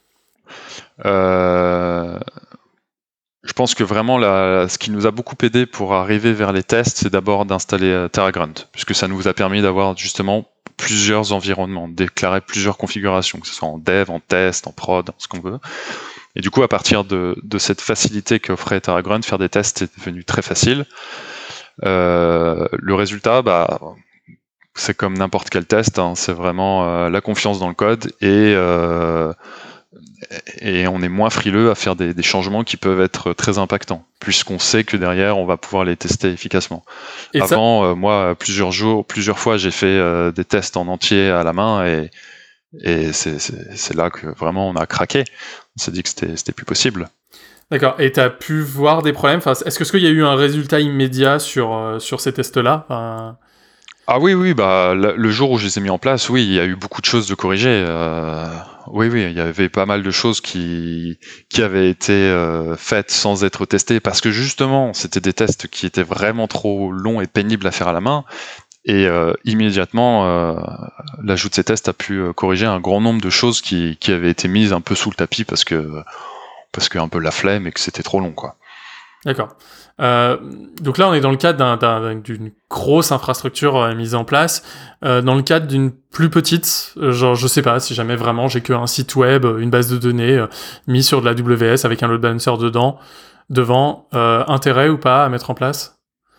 Speaker 12: euh... Je pense que vraiment, la, ce qui nous a beaucoup aidé pour arriver vers les tests, c'est d'abord d'installer TerraGrunt, puisque ça nous a permis d'avoir justement plusieurs environnements, déclarer plusieurs configurations, que ce soit en dev, en test, en prod, ce qu'on veut. Et du coup, à partir de, de cette facilité qu'offrait TerraGrunt, faire des tests est devenu très facile. Euh, le résultat, bah, c'est comme n'importe quel test, hein, c'est vraiment euh, la confiance dans le code et... Euh, et on est moins frileux à faire des, des changements qui peuvent être très impactants, puisqu'on sait que derrière, on va pouvoir les tester efficacement. Et Avant, ça... euh, moi, plusieurs jours, plusieurs fois, j'ai fait euh, des tests en entier à la main, et, et c'est, c'est, c'est là que vraiment on a craqué. On s'est dit que c'était, c'était plus possible.
Speaker 11: D'accord. Et tu as pu voir des problèmes? Enfin, est-ce que, est-ce qu'il y a eu un résultat immédiat sur, euh, sur ces tests-là? Enfin...
Speaker 12: Ah oui, oui, bah, le jour où je les ai mis en place, oui, il y a eu beaucoup de choses de corriger. Euh, oui, oui, il y avait pas mal de choses qui, qui avaient été euh, faites sans être testées, parce que justement, c'était des tests qui étaient vraiment trop longs et pénibles à faire à la main. Et euh, immédiatement, euh, l'ajout de ces tests a pu euh, corriger un grand nombre de choses qui, qui avaient été mises un peu sous le tapis parce que, parce que un peu la flemme et que c'était trop long, quoi.
Speaker 11: D'accord. Euh, donc là, on est dans le cadre d'un, d'un, d'une grosse infrastructure euh, mise en place. Euh, dans le cadre d'une plus petite, euh, genre je sais pas si jamais vraiment j'ai qu'un site web, une base de données euh, mis sur de la A W S avec un load balancer dedans, devant, euh, intérêt ou pas à mettre en place?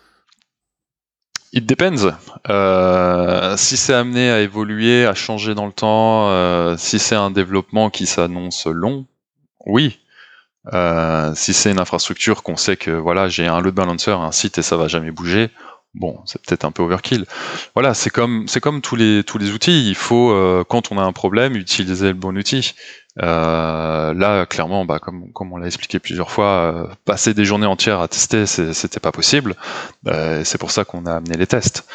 Speaker 12: It depends. Euh, si c'est amené à évoluer, à changer dans le temps, euh, si c'est un développement qui s'annonce long, oui. Euh, si c'est une infrastructure qu'on sait que voilà, j'ai un load balancer, un site et ça va jamais bouger, bon, c'est peut-être un peu overkill. Voilà, c'est comme c'est comme tous les tous les outils, il faut euh, quand on a un problème utiliser le bon outil. Euh, là, clairement, bah, comme, comme on l'a expliqué plusieurs fois, euh, passer des journées entières à tester, c'est, c'était pas possible. Euh, c'est pour ça qu'on a amené les tests.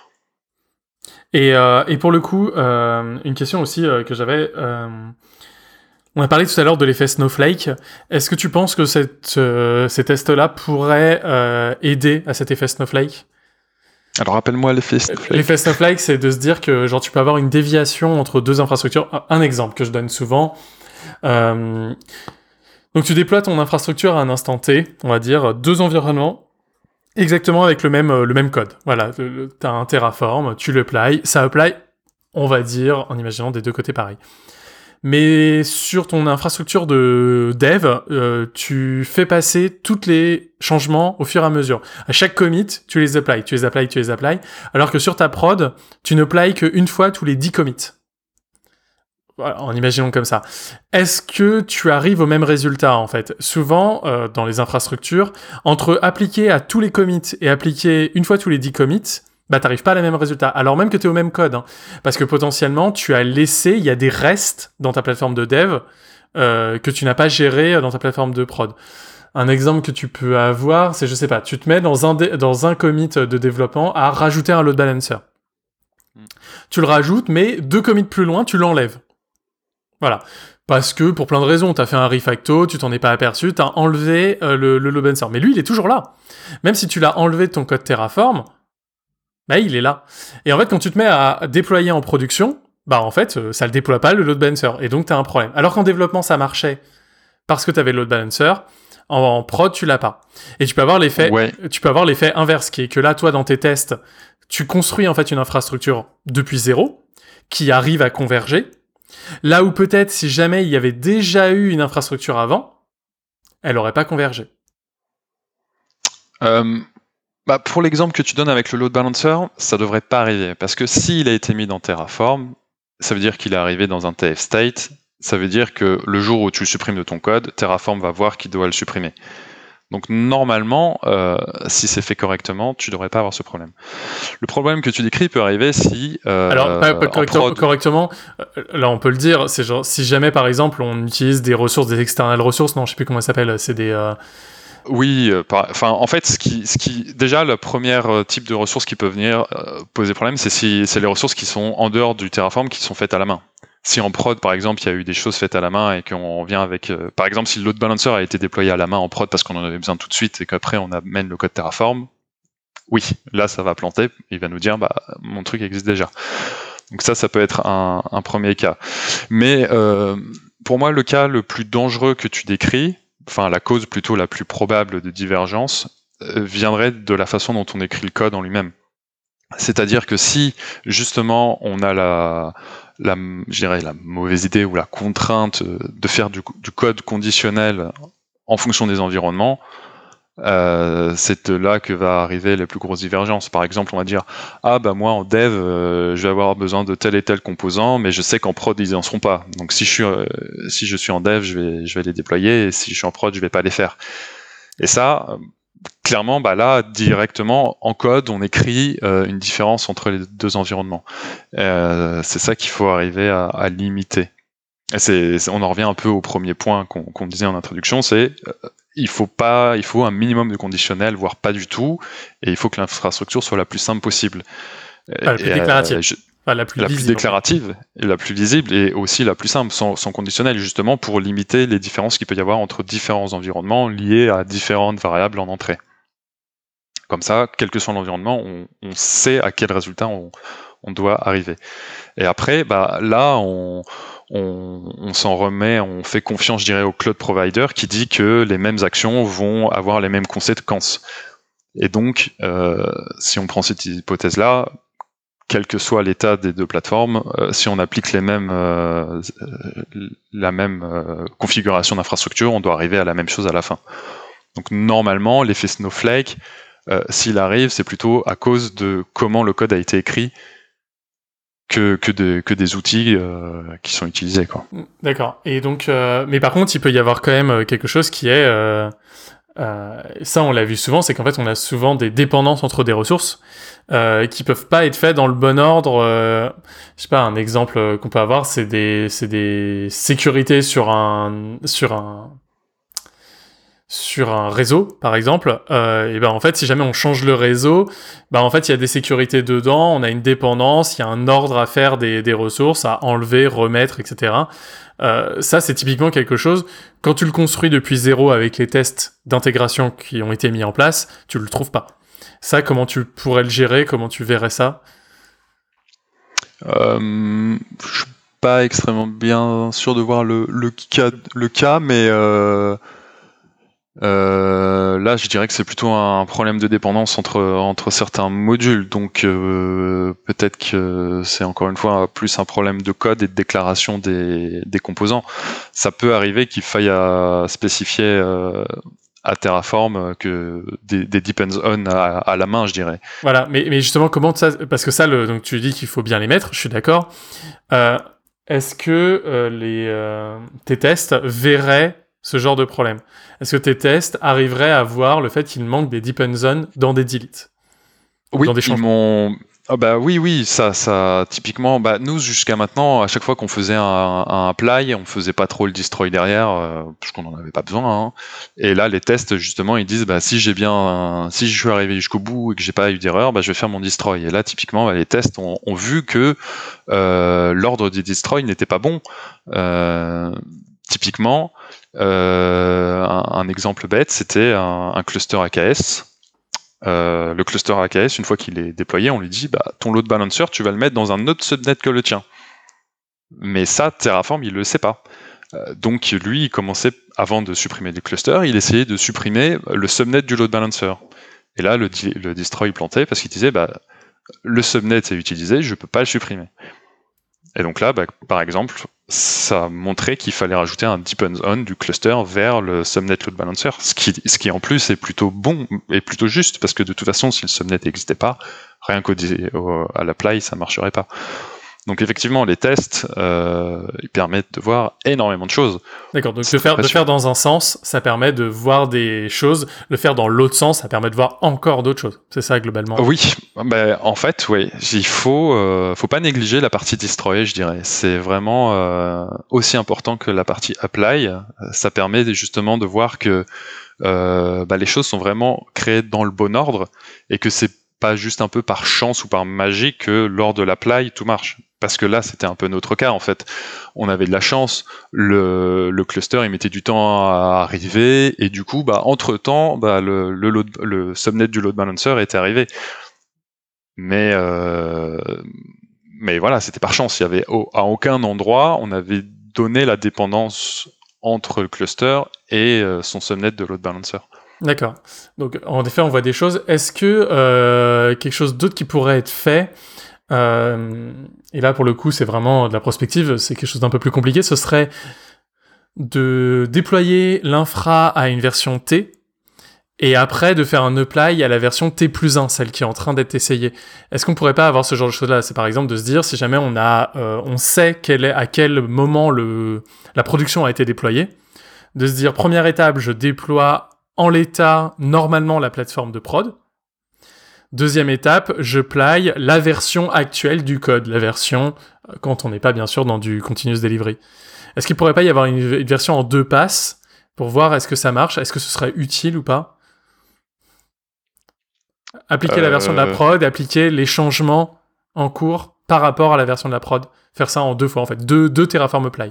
Speaker 11: Et, euh, et pour le coup, euh, une question aussi euh, que j'avais... Euh... On a parlé tout à l'heure de l'effet Snowflake. Est-ce que tu penses que cette, euh, ces tests-là pourraient euh, aider à cet effet Snowflake ?
Speaker 12: Alors rappelle-moi l'effet Snowflake.
Speaker 11: L'effet Snowflake, c'est de se dire que genre tu peux avoir une déviation entre deux infrastructures. Un exemple que je donne souvent. Euh... Donc tu déploies ton infrastructure à un instant T, on va dire deux environnements, exactement avec le même, le même code. Voilà, tu as un Terraform, tu le apply, ça apply, on va dire, en imaginant des deux côtés pareil. Mais sur ton infrastructure de dev, euh, tu fais passer tous les changements au fur et à mesure. À chaque commit, tu les applies, tu les applies, tu les applies, alors que sur ta prod, tu ne applies qu'une fois tous les dix commits. Voilà, en imaginant comme ça. Est-ce que tu arrives au même résultat, en fait ? Souvent, euh, dans les infrastructures, entre appliquer à tous les commits et appliquer une fois tous les dix commits, bah t'arrives pas à la même résultat, alors même que t'es au même code, hein. Parce que potentiellement, tu as laissé, il y a des restes dans ta plateforme de dev euh, que tu n'as pas géré dans ta plateforme de prod. Un exemple que tu peux avoir, c'est, je sais pas, tu te mets dans un, dé- dans un commit de développement à rajouter un load balancer. Mm. Tu le rajoutes, mais deux commits plus loin, tu l'enlèves. Voilà. Parce que, pour plein de raisons, t'as fait un refacto, tu t'en es pas aperçu, t'as enlevé euh, le, le load balancer. Mais lui, il est toujours là. Même si tu l'as enlevé de ton code Terraform, bah, il est là. Et en fait, quand tu te mets à déployer en production, bah, en fait, ça le déploie pas, le load balancer. Et donc, t'as un problème. Alors qu'en développement, ça marchait parce que t'avais le load balancer. En, en prod, tu l'as pas. Et tu peux avoir l'effet,
Speaker 12: ouais.
Speaker 11: tu peux avoir l'effet inverse, qui est que là, toi, dans tes tests, tu construis, en fait, une infrastructure depuis zéro, qui arrive à converger. Là où peut-être, si jamais il y avait déjà eu une infrastructure avant, elle aurait pas convergé.
Speaker 12: Euh... Bah, pour l'exemple que tu donnes avec le load balancer, ça devrait pas arriver. Parce que s'il a été mis dans Terraform, ça veut dire qu'il est arrivé dans un T F state. Ça veut dire que le jour où tu le supprimes de ton code, Terraform va voir qu'il doit le supprimer. Donc normalement, euh, si c'est fait correctement, tu devrais pas avoir ce problème. Le problème que tu décris peut arriver si... Euh,
Speaker 11: Alors, pas, pas correctement,
Speaker 12: prod...
Speaker 11: correctement, là on peut le dire, c'est genre, si jamais par exemple on utilise des ressources, des external ressources, non je sais plus comment ça s'appelle, c'est des... Euh...
Speaker 12: Oui, euh, par... enfin, en fait, ce qui, ce qui, déjà, le premier type de ressources qui peut venir euh, poser problème, c'est si c'est les ressources qui sont en dehors du Terraform, qui sont faites à la main. Si en prod, par exemple, il y a eu des choses faites à la main et qu'on vient avec, euh, par exemple, si le load balancer a été déployé à la main en prod parce qu'on en avait besoin tout de suite et qu'après on amène le code Terraform, oui, là ça va planter. Il va nous dire, bah, mon truc existe déjà. Donc ça, ça peut être un, un premier cas. Mais euh, pour moi, le cas le plus dangereux que tu décris, enfin la cause plutôt la plus probable de divergence, euh, viendrait de la façon dont on écrit le code en lui-même. C'est-à-dire que si justement on a la, la, je dirais la mauvaise idée ou la contrainte de faire du, du code conditionnel en fonction des environnements, euh, c'est de là que va arriver les plus grosses divergences. Par exemple, on va dire ah bah moi en dev euh, je vais avoir besoin de tel et tel composant, mais je sais qu'en prod ils en seront pas. Donc si je suis euh, si je suis en dev, je vais je vais les déployer, et si je suis en prod, je vais pas les faire. Et ça, clairement, bah là, directement, en code, on écrit euh, une différence entre les deux environnements. Euh, c'est ça qu'il faut arriver à, à limiter. Et c'est, c'est, on en revient un peu au premier point qu'on, qu'on disait en introduction, c'est euh, il faut pas, il faut un minimum de conditionnel, voire pas du tout, et il faut que l'infrastructure soit la plus simple possible.
Speaker 11: Ah, la plus et, déclarative. Euh, je, enfin, la plus,
Speaker 12: la
Speaker 11: visible,
Speaker 12: plus déclarative, et la plus visible, et aussi la plus simple, sans, sans conditionnel, justement pour limiter les différences qu'il peut y avoir entre différents environnements liés à différentes variables en entrée. Comme ça, quel que soit l'environnement, on, on sait à quel résultat on, on doit arriver. Et après, bah, là, on, on, on s'en remet, on fait confiance, je dirais, au cloud provider qui dit que les mêmes actions vont avoir les mêmes conséquences. Et donc, euh, si on prend cette hypothèse-là, quel que soit l'état des deux plateformes, euh, si on applique les mêmes, euh, la même euh, configuration d'infrastructure, on doit arriver à la même chose à la fin. Donc normalement, l'effet Snowflake, euh, s'il arrive, c'est plutôt à cause de comment le code a été écrit que, que, de, que des outils euh, qui sont utilisés, quoi.
Speaker 11: D'accord. Et donc, euh, mais par contre, il peut y avoir quand même quelque chose qui est... Euh... Euh, ça, on l'a vu souvent, c'est qu'en fait, on a souvent des dépendances entre des ressources euh, qui peuvent pas être faites dans le bon ordre. Euh, je sais pas, un exemple qu'on peut avoir, c'est des, c'est des sécurités sur un, sur un, sur un réseau, par exemple. Euh, et ben en fait, si jamais on change le réseau, ben en fait, il y a des sécurités dedans, on a une dépendance, il y a un ordre à faire des, des ressources, à enlever, remettre, et cetera. Euh, ça, c'est typiquement quelque chose, quand tu le construis depuis zéro avec les tests d'intégration qui ont été mis en place, tu le trouves pas. Ça, comment tu pourrais le gérer? Comment tu verrais ça?
Speaker 12: euh, Je suis pas extrêmement bien sûr de voir le, le, cas, le cas, mais euh, euh, là, je dirais que c'est plutôt un problème de dépendance entre, entre certains modules. Donc, euh, peut-être que c'est encore une fois plus un problème de code et de déclaration des, des composants. Ça peut arriver qu'il faille à spécifier euh, à Terraform que des, des depends on à, à la main, je dirais.
Speaker 11: Voilà, mais, mais justement, comment ça... Parce que ça, le, donc tu dis qu'il faut bien les mettre, je suis d'accord. Euh, est-ce que euh, les, euh, tes tests verraient ce genre de problème? Est-ce que tes tests arriveraient à voir le fait qu'il manque des depend zones dans des deletes?
Speaker 12: Oui,
Speaker 11: dans des
Speaker 12: ils m'ont... Ah bah oui, oui, ça, ça, typiquement, bah nous jusqu'à maintenant, à chaque fois qu'on faisait un, un apply, on faisait pas trop le destroy derrière, euh, parce qu'on en avait pas besoin. Hein. Et là, les tests justement, ils disent, bah si j'ai bien, si je suis arrivé jusqu'au bout et que j'ai pas eu d'erreur, bah je vais faire mon destroy. Et là, typiquement, bah, les tests ont, ont vu que euh, l'ordre des destroy n'était pas bon. Euh, typiquement, euh, un, un exemple bête, c'était un, un cluster A K S. Euh, le cluster A K S, une fois qu'il est déployé, on lui dit bah, ton load balancer, tu vas le mettre dans un autre subnet que le tien. Mais ça, Terraform, il le sait pas. Euh, donc lui, il commençait, avant de supprimer les clusters, il essayait de supprimer le subnet du load balancer. Et là, le, le destroy plantait parce qu'il disait bah, le subnet est utilisé, je peux pas le supprimer. Et donc là, bah, par exemple, ça montrait qu'il fallait rajouter un depends on du cluster vers le subnet load balancer, ce qui, ce qui en plus est plutôt bon et plutôt juste, parce que de toute façon, si le subnet n'existait pas, rien qu'au à l'apply, ça marcherait pas. Donc effectivement, les tests, euh, ils permettent de voir énormément de choses.
Speaker 11: D'accord, donc le faire, de faire dans un sens, ça permet de voir des choses, le faire dans l'autre sens, ça permet de voir encore d'autres choses. C'est ça, globalement.
Speaker 12: Oui, bah, en fait, oui, il faut, euh, faut pas négliger la partie destroy, je dirais. C'est vraiment euh, aussi important que la partie apply. Ça permet justement de voir que euh, bah, les choses sont vraiment créées dans le bon ordre et que c'est pas juste un peu par chance ou par magie que lors de l'apply, tout marche. Parce que là, c'était un peu notre cas, en fait. On avait de la chance, le, le cluster, il mettait du temps à arriver, et du coup, bah, entre-temps, bah, le, le, load, le subnet du load balancer était arrivé. Mais, euh, mais voilà, c'était par chance. Il y avait, au, à aucun endroit, on avait donné la dépendance entre le cluster et euh, son subnet de load balancer.
Speaker 11: D'accord. Donc, en effet, on voit des choses. Est-ce que euh, quelque chose d'autre qui pourrait être fait, euh, et là, pour le coup, c'est vraiment de la prospective, c'est quelque chose d'un peu plus compliqué, ce serait de déployer l'infra à une version T, et après de faire un apply à la version T plus un, celle qui est en train d'être essayée. Est-ce qu'on pourrait pas avoir ce genre de choses-là? C'est par exemple de se dire, si jamais on a, euh, on sait quel est, à quel moment le, la production a été déployée, de se dire, première étape, je déploie en l'état, normalement, la plateforme de prod. Deuxième étape, je plie la version actuelle du code, la version, quand on n'est pas bien sûr dans du continuous delivery. Est-ce qu'il pourrait pas y avoir une, une version en deux passes pour voir est-ce que ça marche, est-ce que ce serait utile ou pas? Appliquer euh... la version de la prod, appliquer les changements en cours par rapport à la version de la prod. Faire ça en deux fois, en fait. Deux, deux Terraform apply.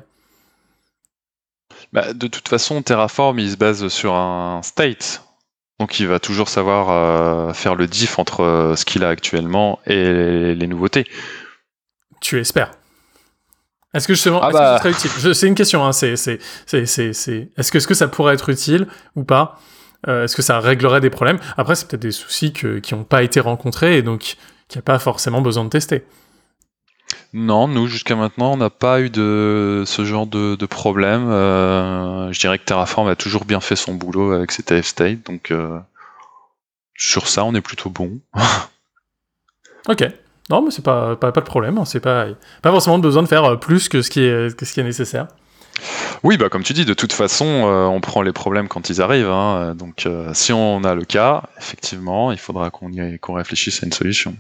Speaker 12: Bah, de toute façon, Terraform, il se base sur un state. Donc il va toujours savoir euh, faire le diff entre euh, ce qu'il a actuellement et les, les nouveautés.
Speaker 11: Tu espères. Est-ce que justement,
Speaker 12: ah
Speaker 11: est-ce
Speaker 12: bah...
Speaker 11: que ce serait utile? Je, c'est une question, hein, c'est, c'est, c'est, c'est, c'est... Est-ce que, est-ce que ça pourrait être utile ou pas? euh, Est-ce que ça réglerait des problèmes? Après, c'est peut-être des soucis que, qui n'ont pas été rencontrés et donc qu'il n'y a pas forcément besoin de tester.
Speaker 12: Non, nous, jusqu'à maintenant, on n'a pas eu de ce genre de, de problème. Euh, je dirais que Terraform a toujours bien fait son boulot avec ses T F state, donc euh, sur ça, on est plutôt bon.
Speaker 11: Ok. Non, mais c'est pas, pas, pas de problème. C'est pas, pas forcément besoin de faire plus que ce qui est, que ce qui est nécessaire.
Speaker 12: Oui, bah comme tu dis, de toute façon, euh, on prend les problèmes quand ils arrivent. Hein, donc, euh, si on a le cas, effectivement, il faudra qu'on y, qu'on réfléchisse à une solution.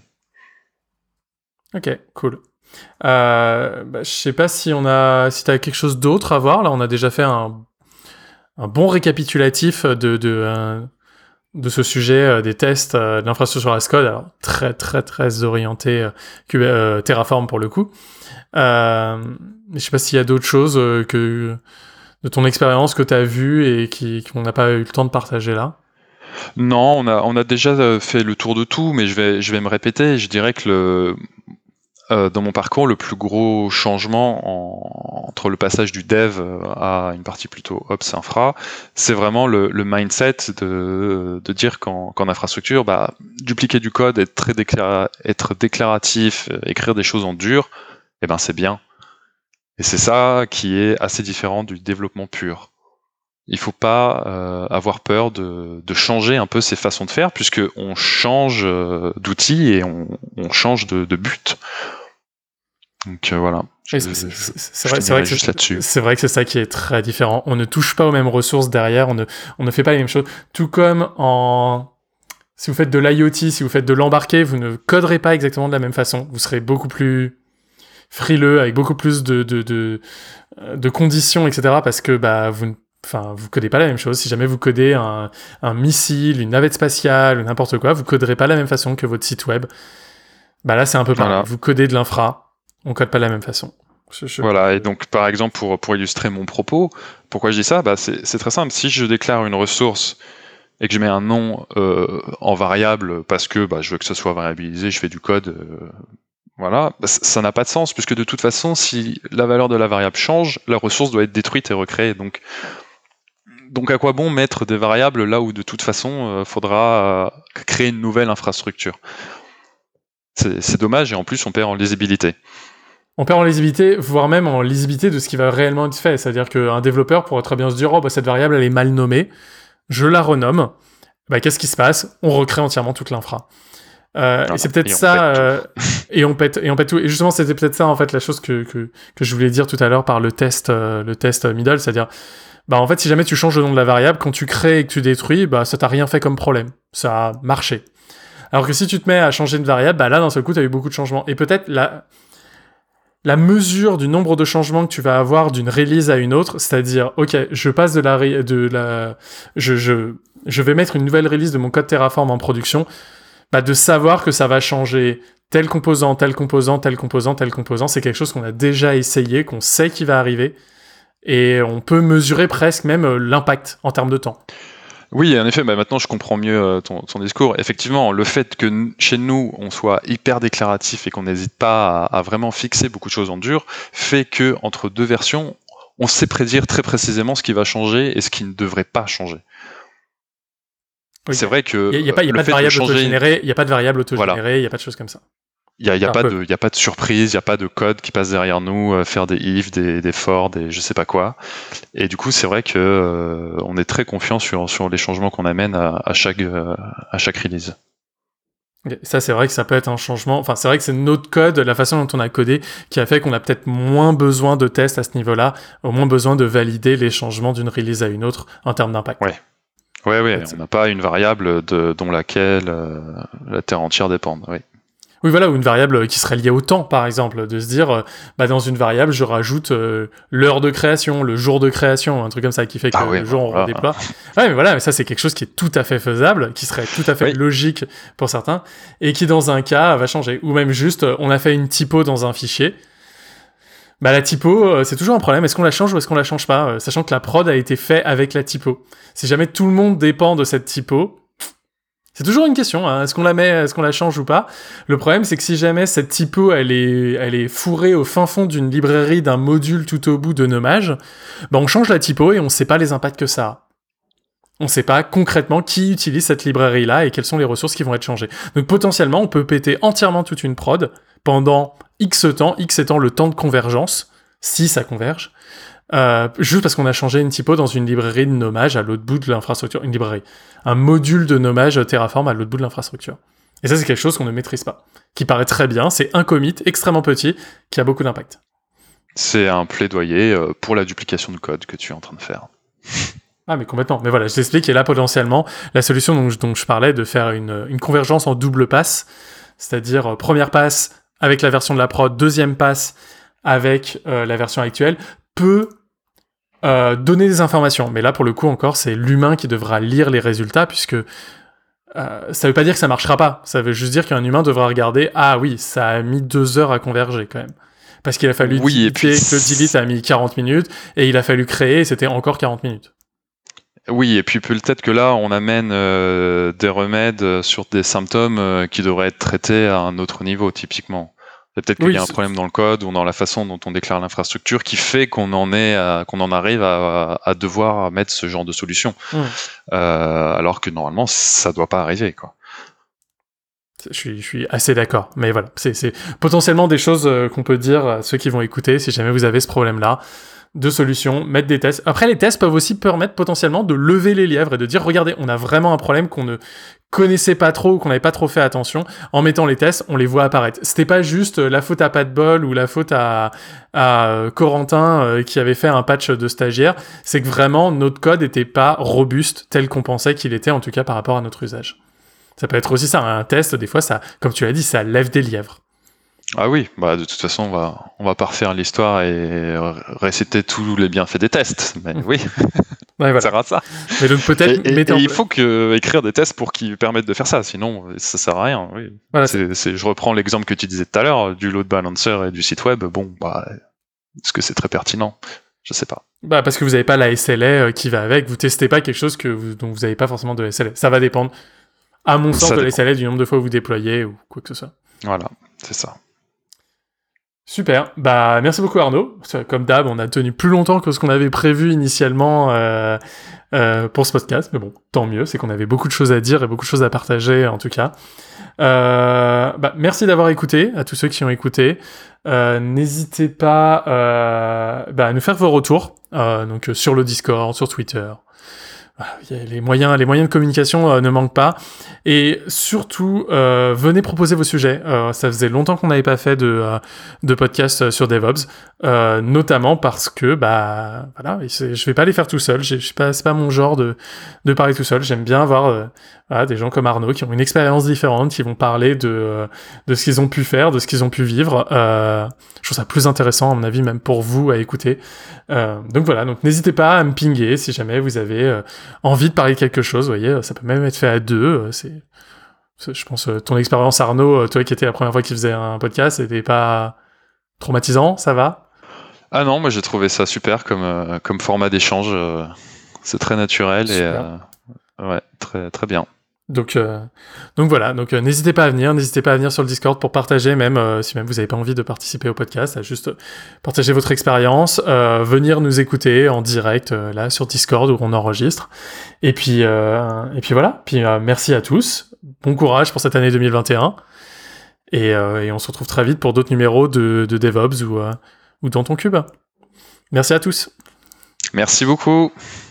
Speaker 11: Ok, cool. Euh, bah, je sais pas si on a, si t'as quelque chose d'autre à voir. Là, on a déjà fait un, un bon récapitulatif de de, euh, de ce sujet euh, des tests euh, de l'infrastructure as code. Alors très très très orienté euh, Q- euh, Terraform pour le coup. Euh, je sais pas s'il y a d'autres choses euh, que de ton expérience que t'as vu et qui qu'on n'a pas eu le temps de partager là.
Speaker 12: Non, on a, on a déjà fait le tour de tout, mais je vais, je vais me répéter. Je dirais que le, euh, dans mon parcours, le plus gros changement en- entre le passage du dev à une partie plutôt ops infra, c'est vraiment le, le mindset de, de dire qu'en, qu'en infrastructure, bah, dupliquer du code, être très déclara- être déclaratif, euh, écrire des choses en dur, eh ben c'est bien. Et c'est ça qui est assez différent du développement pur. Il faut pas euh, avoir peur de, de changer un peu ses façons de faire, puisque on change euh, d'outils et on, on change de, de but. Donc euh, voilà. Je,
Speaker 11: Oui, c'est, c'est,
Speaker 12: je-
Speaker 11: c'est- c'est
Speaker 12: je
Speaker 11: vrai, c'est vrai
Speaker 12: finirai
Speaker 11: que
Speaker 12: juste
Speaker 11: c'est,
Speaker 12: là-dessus.
Speaker 11: c'est vrai que c'est ça qui est très différent. On ne touche pas aux mêmes ressources derrière, on ne, on ne fait pas les mêmes choses. Tout comme en... Si vous faites de l'IoT, si vous faites de l'embarqué, vous ne coderez pas exactement de la même façon. Vous serez beaucoup plus frileux, avec beaucoup plus de, de, de, de conditions, et cetera. Parce que bah, vous ne Enfin, vous codez pas la même chose. Si jamais vous codez un, un missile, une navette spatiale ou n'importe quoi, vous coderez pas de la même façon que votre site web. Bah là, c'est un peu pareil.
Speaker 12: Voilà.
Speaker 11: Vous codez de l'infra, on code pas de la même façon. Je- je-
Speaker 12: Voilà, et donc par exemple, pour, pour illustrer mon propos, pourquoi je dis ça, bah, c'est, c'est très simple. Si je déclare une ressource et que je mets un nom euh, en variable parce que bah, je veux que ce soit variabilisé, je fais du code, euh, voilà, bah, ça ça n'a pas de sens, puisque de toute façon, si la valeur de la variable change, la ressource doit être détruite et recréée. Donc, donc à quoi bon mettre des variables là où de toute façon, il faudra euh, créer une nouvelle infrastructure. C'est, c'est dommage, et en plus, on perd en lisibilité.
Speaker 11: On perd en lisibilité, voire même en lisibilité de ce qui va réellement être fait. C'est-à-dire qu'un développeur pourrait très bien se dire « Oh, bah, cette variable, elle est mal nommée. Je la renomme. » Bah, qu'est-ce qui se passe ? On recrée entièrement toute l'infra. Euh,
Speaker 12: Voilà.
Speaker 11: et c'est peut-être
Speaker 12: Et on
Speaker 11: ça...
Speaker 12: pète tout.
Speaker 11: euh, et, on pète, et on pète tout. Et justement, c'était peut-être ça, en fait, la chose que, que, que je voulais dire tout à l'heure par le test, euh, le test middle. C'est-à-dire, bah, en fait, si jamais tu changes le nom de la variable, quand tu crées et que tu détruis, bah, ça t'a rien fait comme problème. Ça a marché. Alors que si tu te mets à changer une variable, bah là, d'un seul coup, tu as eu beaucoup de changements. Et peut-être la, la mesure du nombre de changements que tu vas avoir d'une release à une autre, c'est-à-dire, ok, je passe de la... ré- de la je, je, je vais mettre une nouvelle release de mon code Terraform en production, bah de savoir que ça va changer tel composant, tel composant, tel composant, tel composant, c'est quelque chose qu'on a déjà essayé, qu'on sait qui va arriver, et on peut mesurer presque même euh, l'impact en termes de temps.
Speaker 12: Oui, en effet, bah maintenant je comprends mieux euh, ton, ton discours. Effectivement, le fait que n- chez nous, on soit hyper déclaratif et qu'on n'hésite pas à, à vraiment fixer beaucoup de choses en dur, fait que entre deux versions, on sait prédire très précisément ce qui va changer et ce qui ne devrait pas changer.
Speaker 11: Oui.
Speaker 12: C'est vrai que
Speaker 11: Il n'y a, y a pas, y a
Speaker 12: le
Speaker 11: pas de
Speaker 12: fait
Speaker 11: variable
Speaker 12: changer,
Speaker 11: autogénérée, il n'y a pas de variable
Speaker 12: Voilà.
Speaker 11: autogénérée, il n'y a pas de choses comme ça.
Speaker 12: il n'y a, il y a
Speaker 11: Ah,
Speaker 12: pas
Speaker 11: peu.
Speaker 12: de, il y a pas de surprise, il n'y a pas de code qui passe derrière nous, euh, faire des if, des, des for, des je sais pas quoi. Et du coup, c'est vrai que euh, on est très confiant sur, sur les changements qu'on amène à, à chaque, euh, à chaque release.
Speaker 11: Ok. Ça, c'est vrai que ça peut être un changement. Enfin, c'est vrai que c'est notre code, la façon dont on a codé, qui a fait qu'on a peut-être moins besoin de tests à ce niveau-là, au moins besoin de valider les changements d'une release à une autre en termes d'impact.
Speaker 12: Ouais. Ouais, ouais,
Speaker 11: C'est-
Speaker 12: on n'a pas une variable de, dont laquelle euh, la Terre entière dépend. Oui.
Speaker 11: Oui, voilà, ou une variable qui serait liée au temps, par exemple, de se dire, euh, bah, dans une variable, je rajoute euh, l'heure de création, le jour de création, un truc comme ça, qui fait que
Speaker 12: Ah ouais,
Speaker 11: le jour on
Speaker 12: voilà.
Speaker 11: redéploie. Ouais, mais voilà, mais ça, c'est quelque chose qui est tout à fait faisable, qui serait tout à fait
Speaker 12: Oui.
Speaker 11: logique pour certains, et qui, dans un cas, va changer. Ou même juste, euh, on a fait une typo dans un fichier. Bah, la typo, euh, c'est toujours un problème. Est-ce qu'on la change ou est-ce qu'on la change pas, euh, sachant que la prod a été faite avec la typo. Si jamais tout le monde dépend de cette typo, c'est toujours une question, hein. Est-ce qu'on la met, est-ce qu'on la change ou pas? Le problème, c'est que si jamais cette typo, elle est, elle est fourrée au fin fond d'une librairie, d'un module tout au bout de nommage, bah on change la typo et on sait pas les impacts que ça a. On sait pas concrètement qui utilise cette librairie-là et quelles sont les ressources qui vont être changées. Donc potentiellement, on peut péter entièrement toute une prod pendant X temps, X étant le temps de convergence, si ça converge, Euh, juste parce qu'on a changé une typo dans une librairie de nommage à l'autre bout de l'infrastructure. Une librairie. Un module de nommage Terraform à l'autre bout de l'infrastructure. Et ça, c'est quelque chose qu'on ne maîtrise pas. Qui paraît très bien, c'est un commit extrêmement petit, qui a beaucoup d'impact.
Speaker 12: C'est un plaidoyer euh, pour la duplication de code que tu es en train de faire.
Speaker 11: Ah mais complètement, mais voilà, je t'explique, et là potentiellement, la solution dont je, dont je parlais, de faire une, une convergence en double passe, c'est-à-dire euh, première passe avec la version de la prod, deuxième passe avec euh, la version actuelle, peut euh, donner des informations. Mais là, pour le coup, encore, c'est l'humain qui devra lire les résultats, puisque euh, ça veut pas dire que ça marchera pas, ça veut juste dire qu'un humain devra regarder, ah oui, ça a mis deux heures à converger quand même. Parce qu'il a fallu
Speaker 12: Oui,
Speaker 11: delete,
Speaker 12: et puis...
Speaker 11: que le delete a mis quarante minutes, et il a fallu créer, et c'était encore quarante minutes.
Speaker 12: Oui, et puis peut-être que là, on amène euh, des remèdes sur des symptômes euh, qui devraient être traités à un autre niveau, typiquement. Peut-être qu'il
Speaker 11: Oui,
Speaker 12: y a un
Speaker 11: c'est-
Speaker 12: problème dans le code ou dans la façon dont on déclare l'infrastructure qui fait qu'on en est, à- qu'on en arrive à, à devoir mettre ce genre de solution,
Speaker 11: Mm.
Speaker 12: euh, alors que normalement, ça doit pas arriver, quoi.
Speaker 11: Je suis, je suis assez d'accord, mais voilà, c'est, c'est potentiellement des choses euh, qu'on peut dire à ceux qui vont écouter si jamais vous avez ce problème-là. Deux solutions, mettre des tests. Après, les tests peuvent aussi permettre potentiellement de lever les lièvres et de dire, regardez, on a vraiment un problème qu'on ne connaissait pas trop ou qu'on n'avait pas trop fait attention. En mettant les tests, on les voit apparaître. C'était pas juste euh, la faute à Pas de bol ou la faute à, à euh, Corentin euh, qui avait fait un patch de stagiaire. C'est que vraiment, notre code n'était pas robuste tel qu'on pensait qu'il était, en tout cas par rapport à notre usage. Ça peut être aussi ça, un test, des fois, ça, comme tu l'as dit, ça lève des lièvres.
Speaker 12: Ah oui, bah de toute façon, on va, on va pas refaire l'histoire et réciter tous les bienfaits des tests, mais oui,
Speaker 11: Ouais,
Speaker 12: ça
Speaker 11: voilà.
Speaker 12: sert à ça.
Speaker 11: Mais donc peut-être
Speaker 12: Et, et-
Speaker 11: mettez
Speaker 12: et
Speaker 11: en
Speaker 12: il
Speaker 11: pla-
Speaker 12: faut que, écrire des tests pour qu'ils permettent de faire ça, sinon ça sert à rien. Oui.
Speaker 11: Voilà,
Speaker 12: c'est, c'est, je reprends l'exemple que tu disais tout à l'heure du load balancer et du site web. Bon, bah, est-ce que c'est très pertinent? Je sais pas.
Speaker 11: Bah parce que vous n'avez pas la S L A euh, qui va avec, vous testez pas quelque chose que vous, dont vous n'avez pas forcément de S L A. Ça va dépendre, à mon sens,
Speaker 12: Ça
Speaker 11: de la
Speaker 12: dépend.
Speaker 11: S L A, du nombre de fois où vous déployez ou quoi que ce soit.
Speaker 12: Voilà, c'est ça.
Speaker 11: Super, bah merci beaucoup Arnaud. Comme d'hab, on a tenu plus longtemps que ce qu'on avait prévu initialement euh, euh, pour ce podcast, mais bon, tant mieux, c'est qu'on avait beaucoup de choses à dire et beaucoup de choses à partager en tout cas. Euh, bah, merci d'avoir écouté, à tous ceux qui ont écouté. Euh, n'hésitez pas euh, bah, à nous faire vos retours, euh, donc euh, sur le Discord, sur Twitter. Voilà, y a les moyens, les moyens de communication euh, ne manquent pas. Et surtout, euh, venez proposer vos sujets. Euh, ça faisait longtemps qu'on n'avait pas fait de, euh, de podcast sur DevOps, euh, notamment parce que, bah, voilà, et c'est- je vais pas les faire tout seul. J'ai- je sais pas, c'est pas mon genre de, de parler tout seul. J'aime bien avoir euh, voilà, des gens comme Arnaud qui ont une expérience différente, qui vont parler de, euh, de ce qu'ils ont pu faire, de ce qu'ils ont pu vivre. Euh, je trouve ça plus intéressant, à mon avis, même pour vous à écouter. Euh, donc voilà, donc n'hésitez pas à me pinguer si jamais vous avez euh, envie de parler de quelque chose. Vous voyez, ça peut même être fait à deux. euh, C'est, c'est- je pense, euh, ton expérience, Arnaud, euh, toi qui étais la première fois qu'il faisait un podcast, c'était pas traumatisant, ça va?
Speaker 12: Ah non, moi j'ai trouvé ça super comme, euh, comme format d'échange. euh, c'est très naturel
Speaker 11: Super.
Speaker 12: et euh, ouais, très, très bien.
Speaker 11: Donc, euh, donc voilà, donc euh, n'hésitez pas à venir, n'hésitez pas à venir sur le Discord pour partager, même euh, si même vous n'avez pas envie de participer au podcast, à juste partager votre expérience, euh, venir nous écouter en direct euh, là sur Discord où on enregistre. Et puis, euh, et puis voilà. Puis euh, merci à tous, bon courage pour cette année deux mille vingt et un, et, euh, et on se retrouve très vite pour d'autres numéros de, de DevOps ou, euh, ou dans ton cube. Merci à tous.
Speaker 12: Merci beaucoup.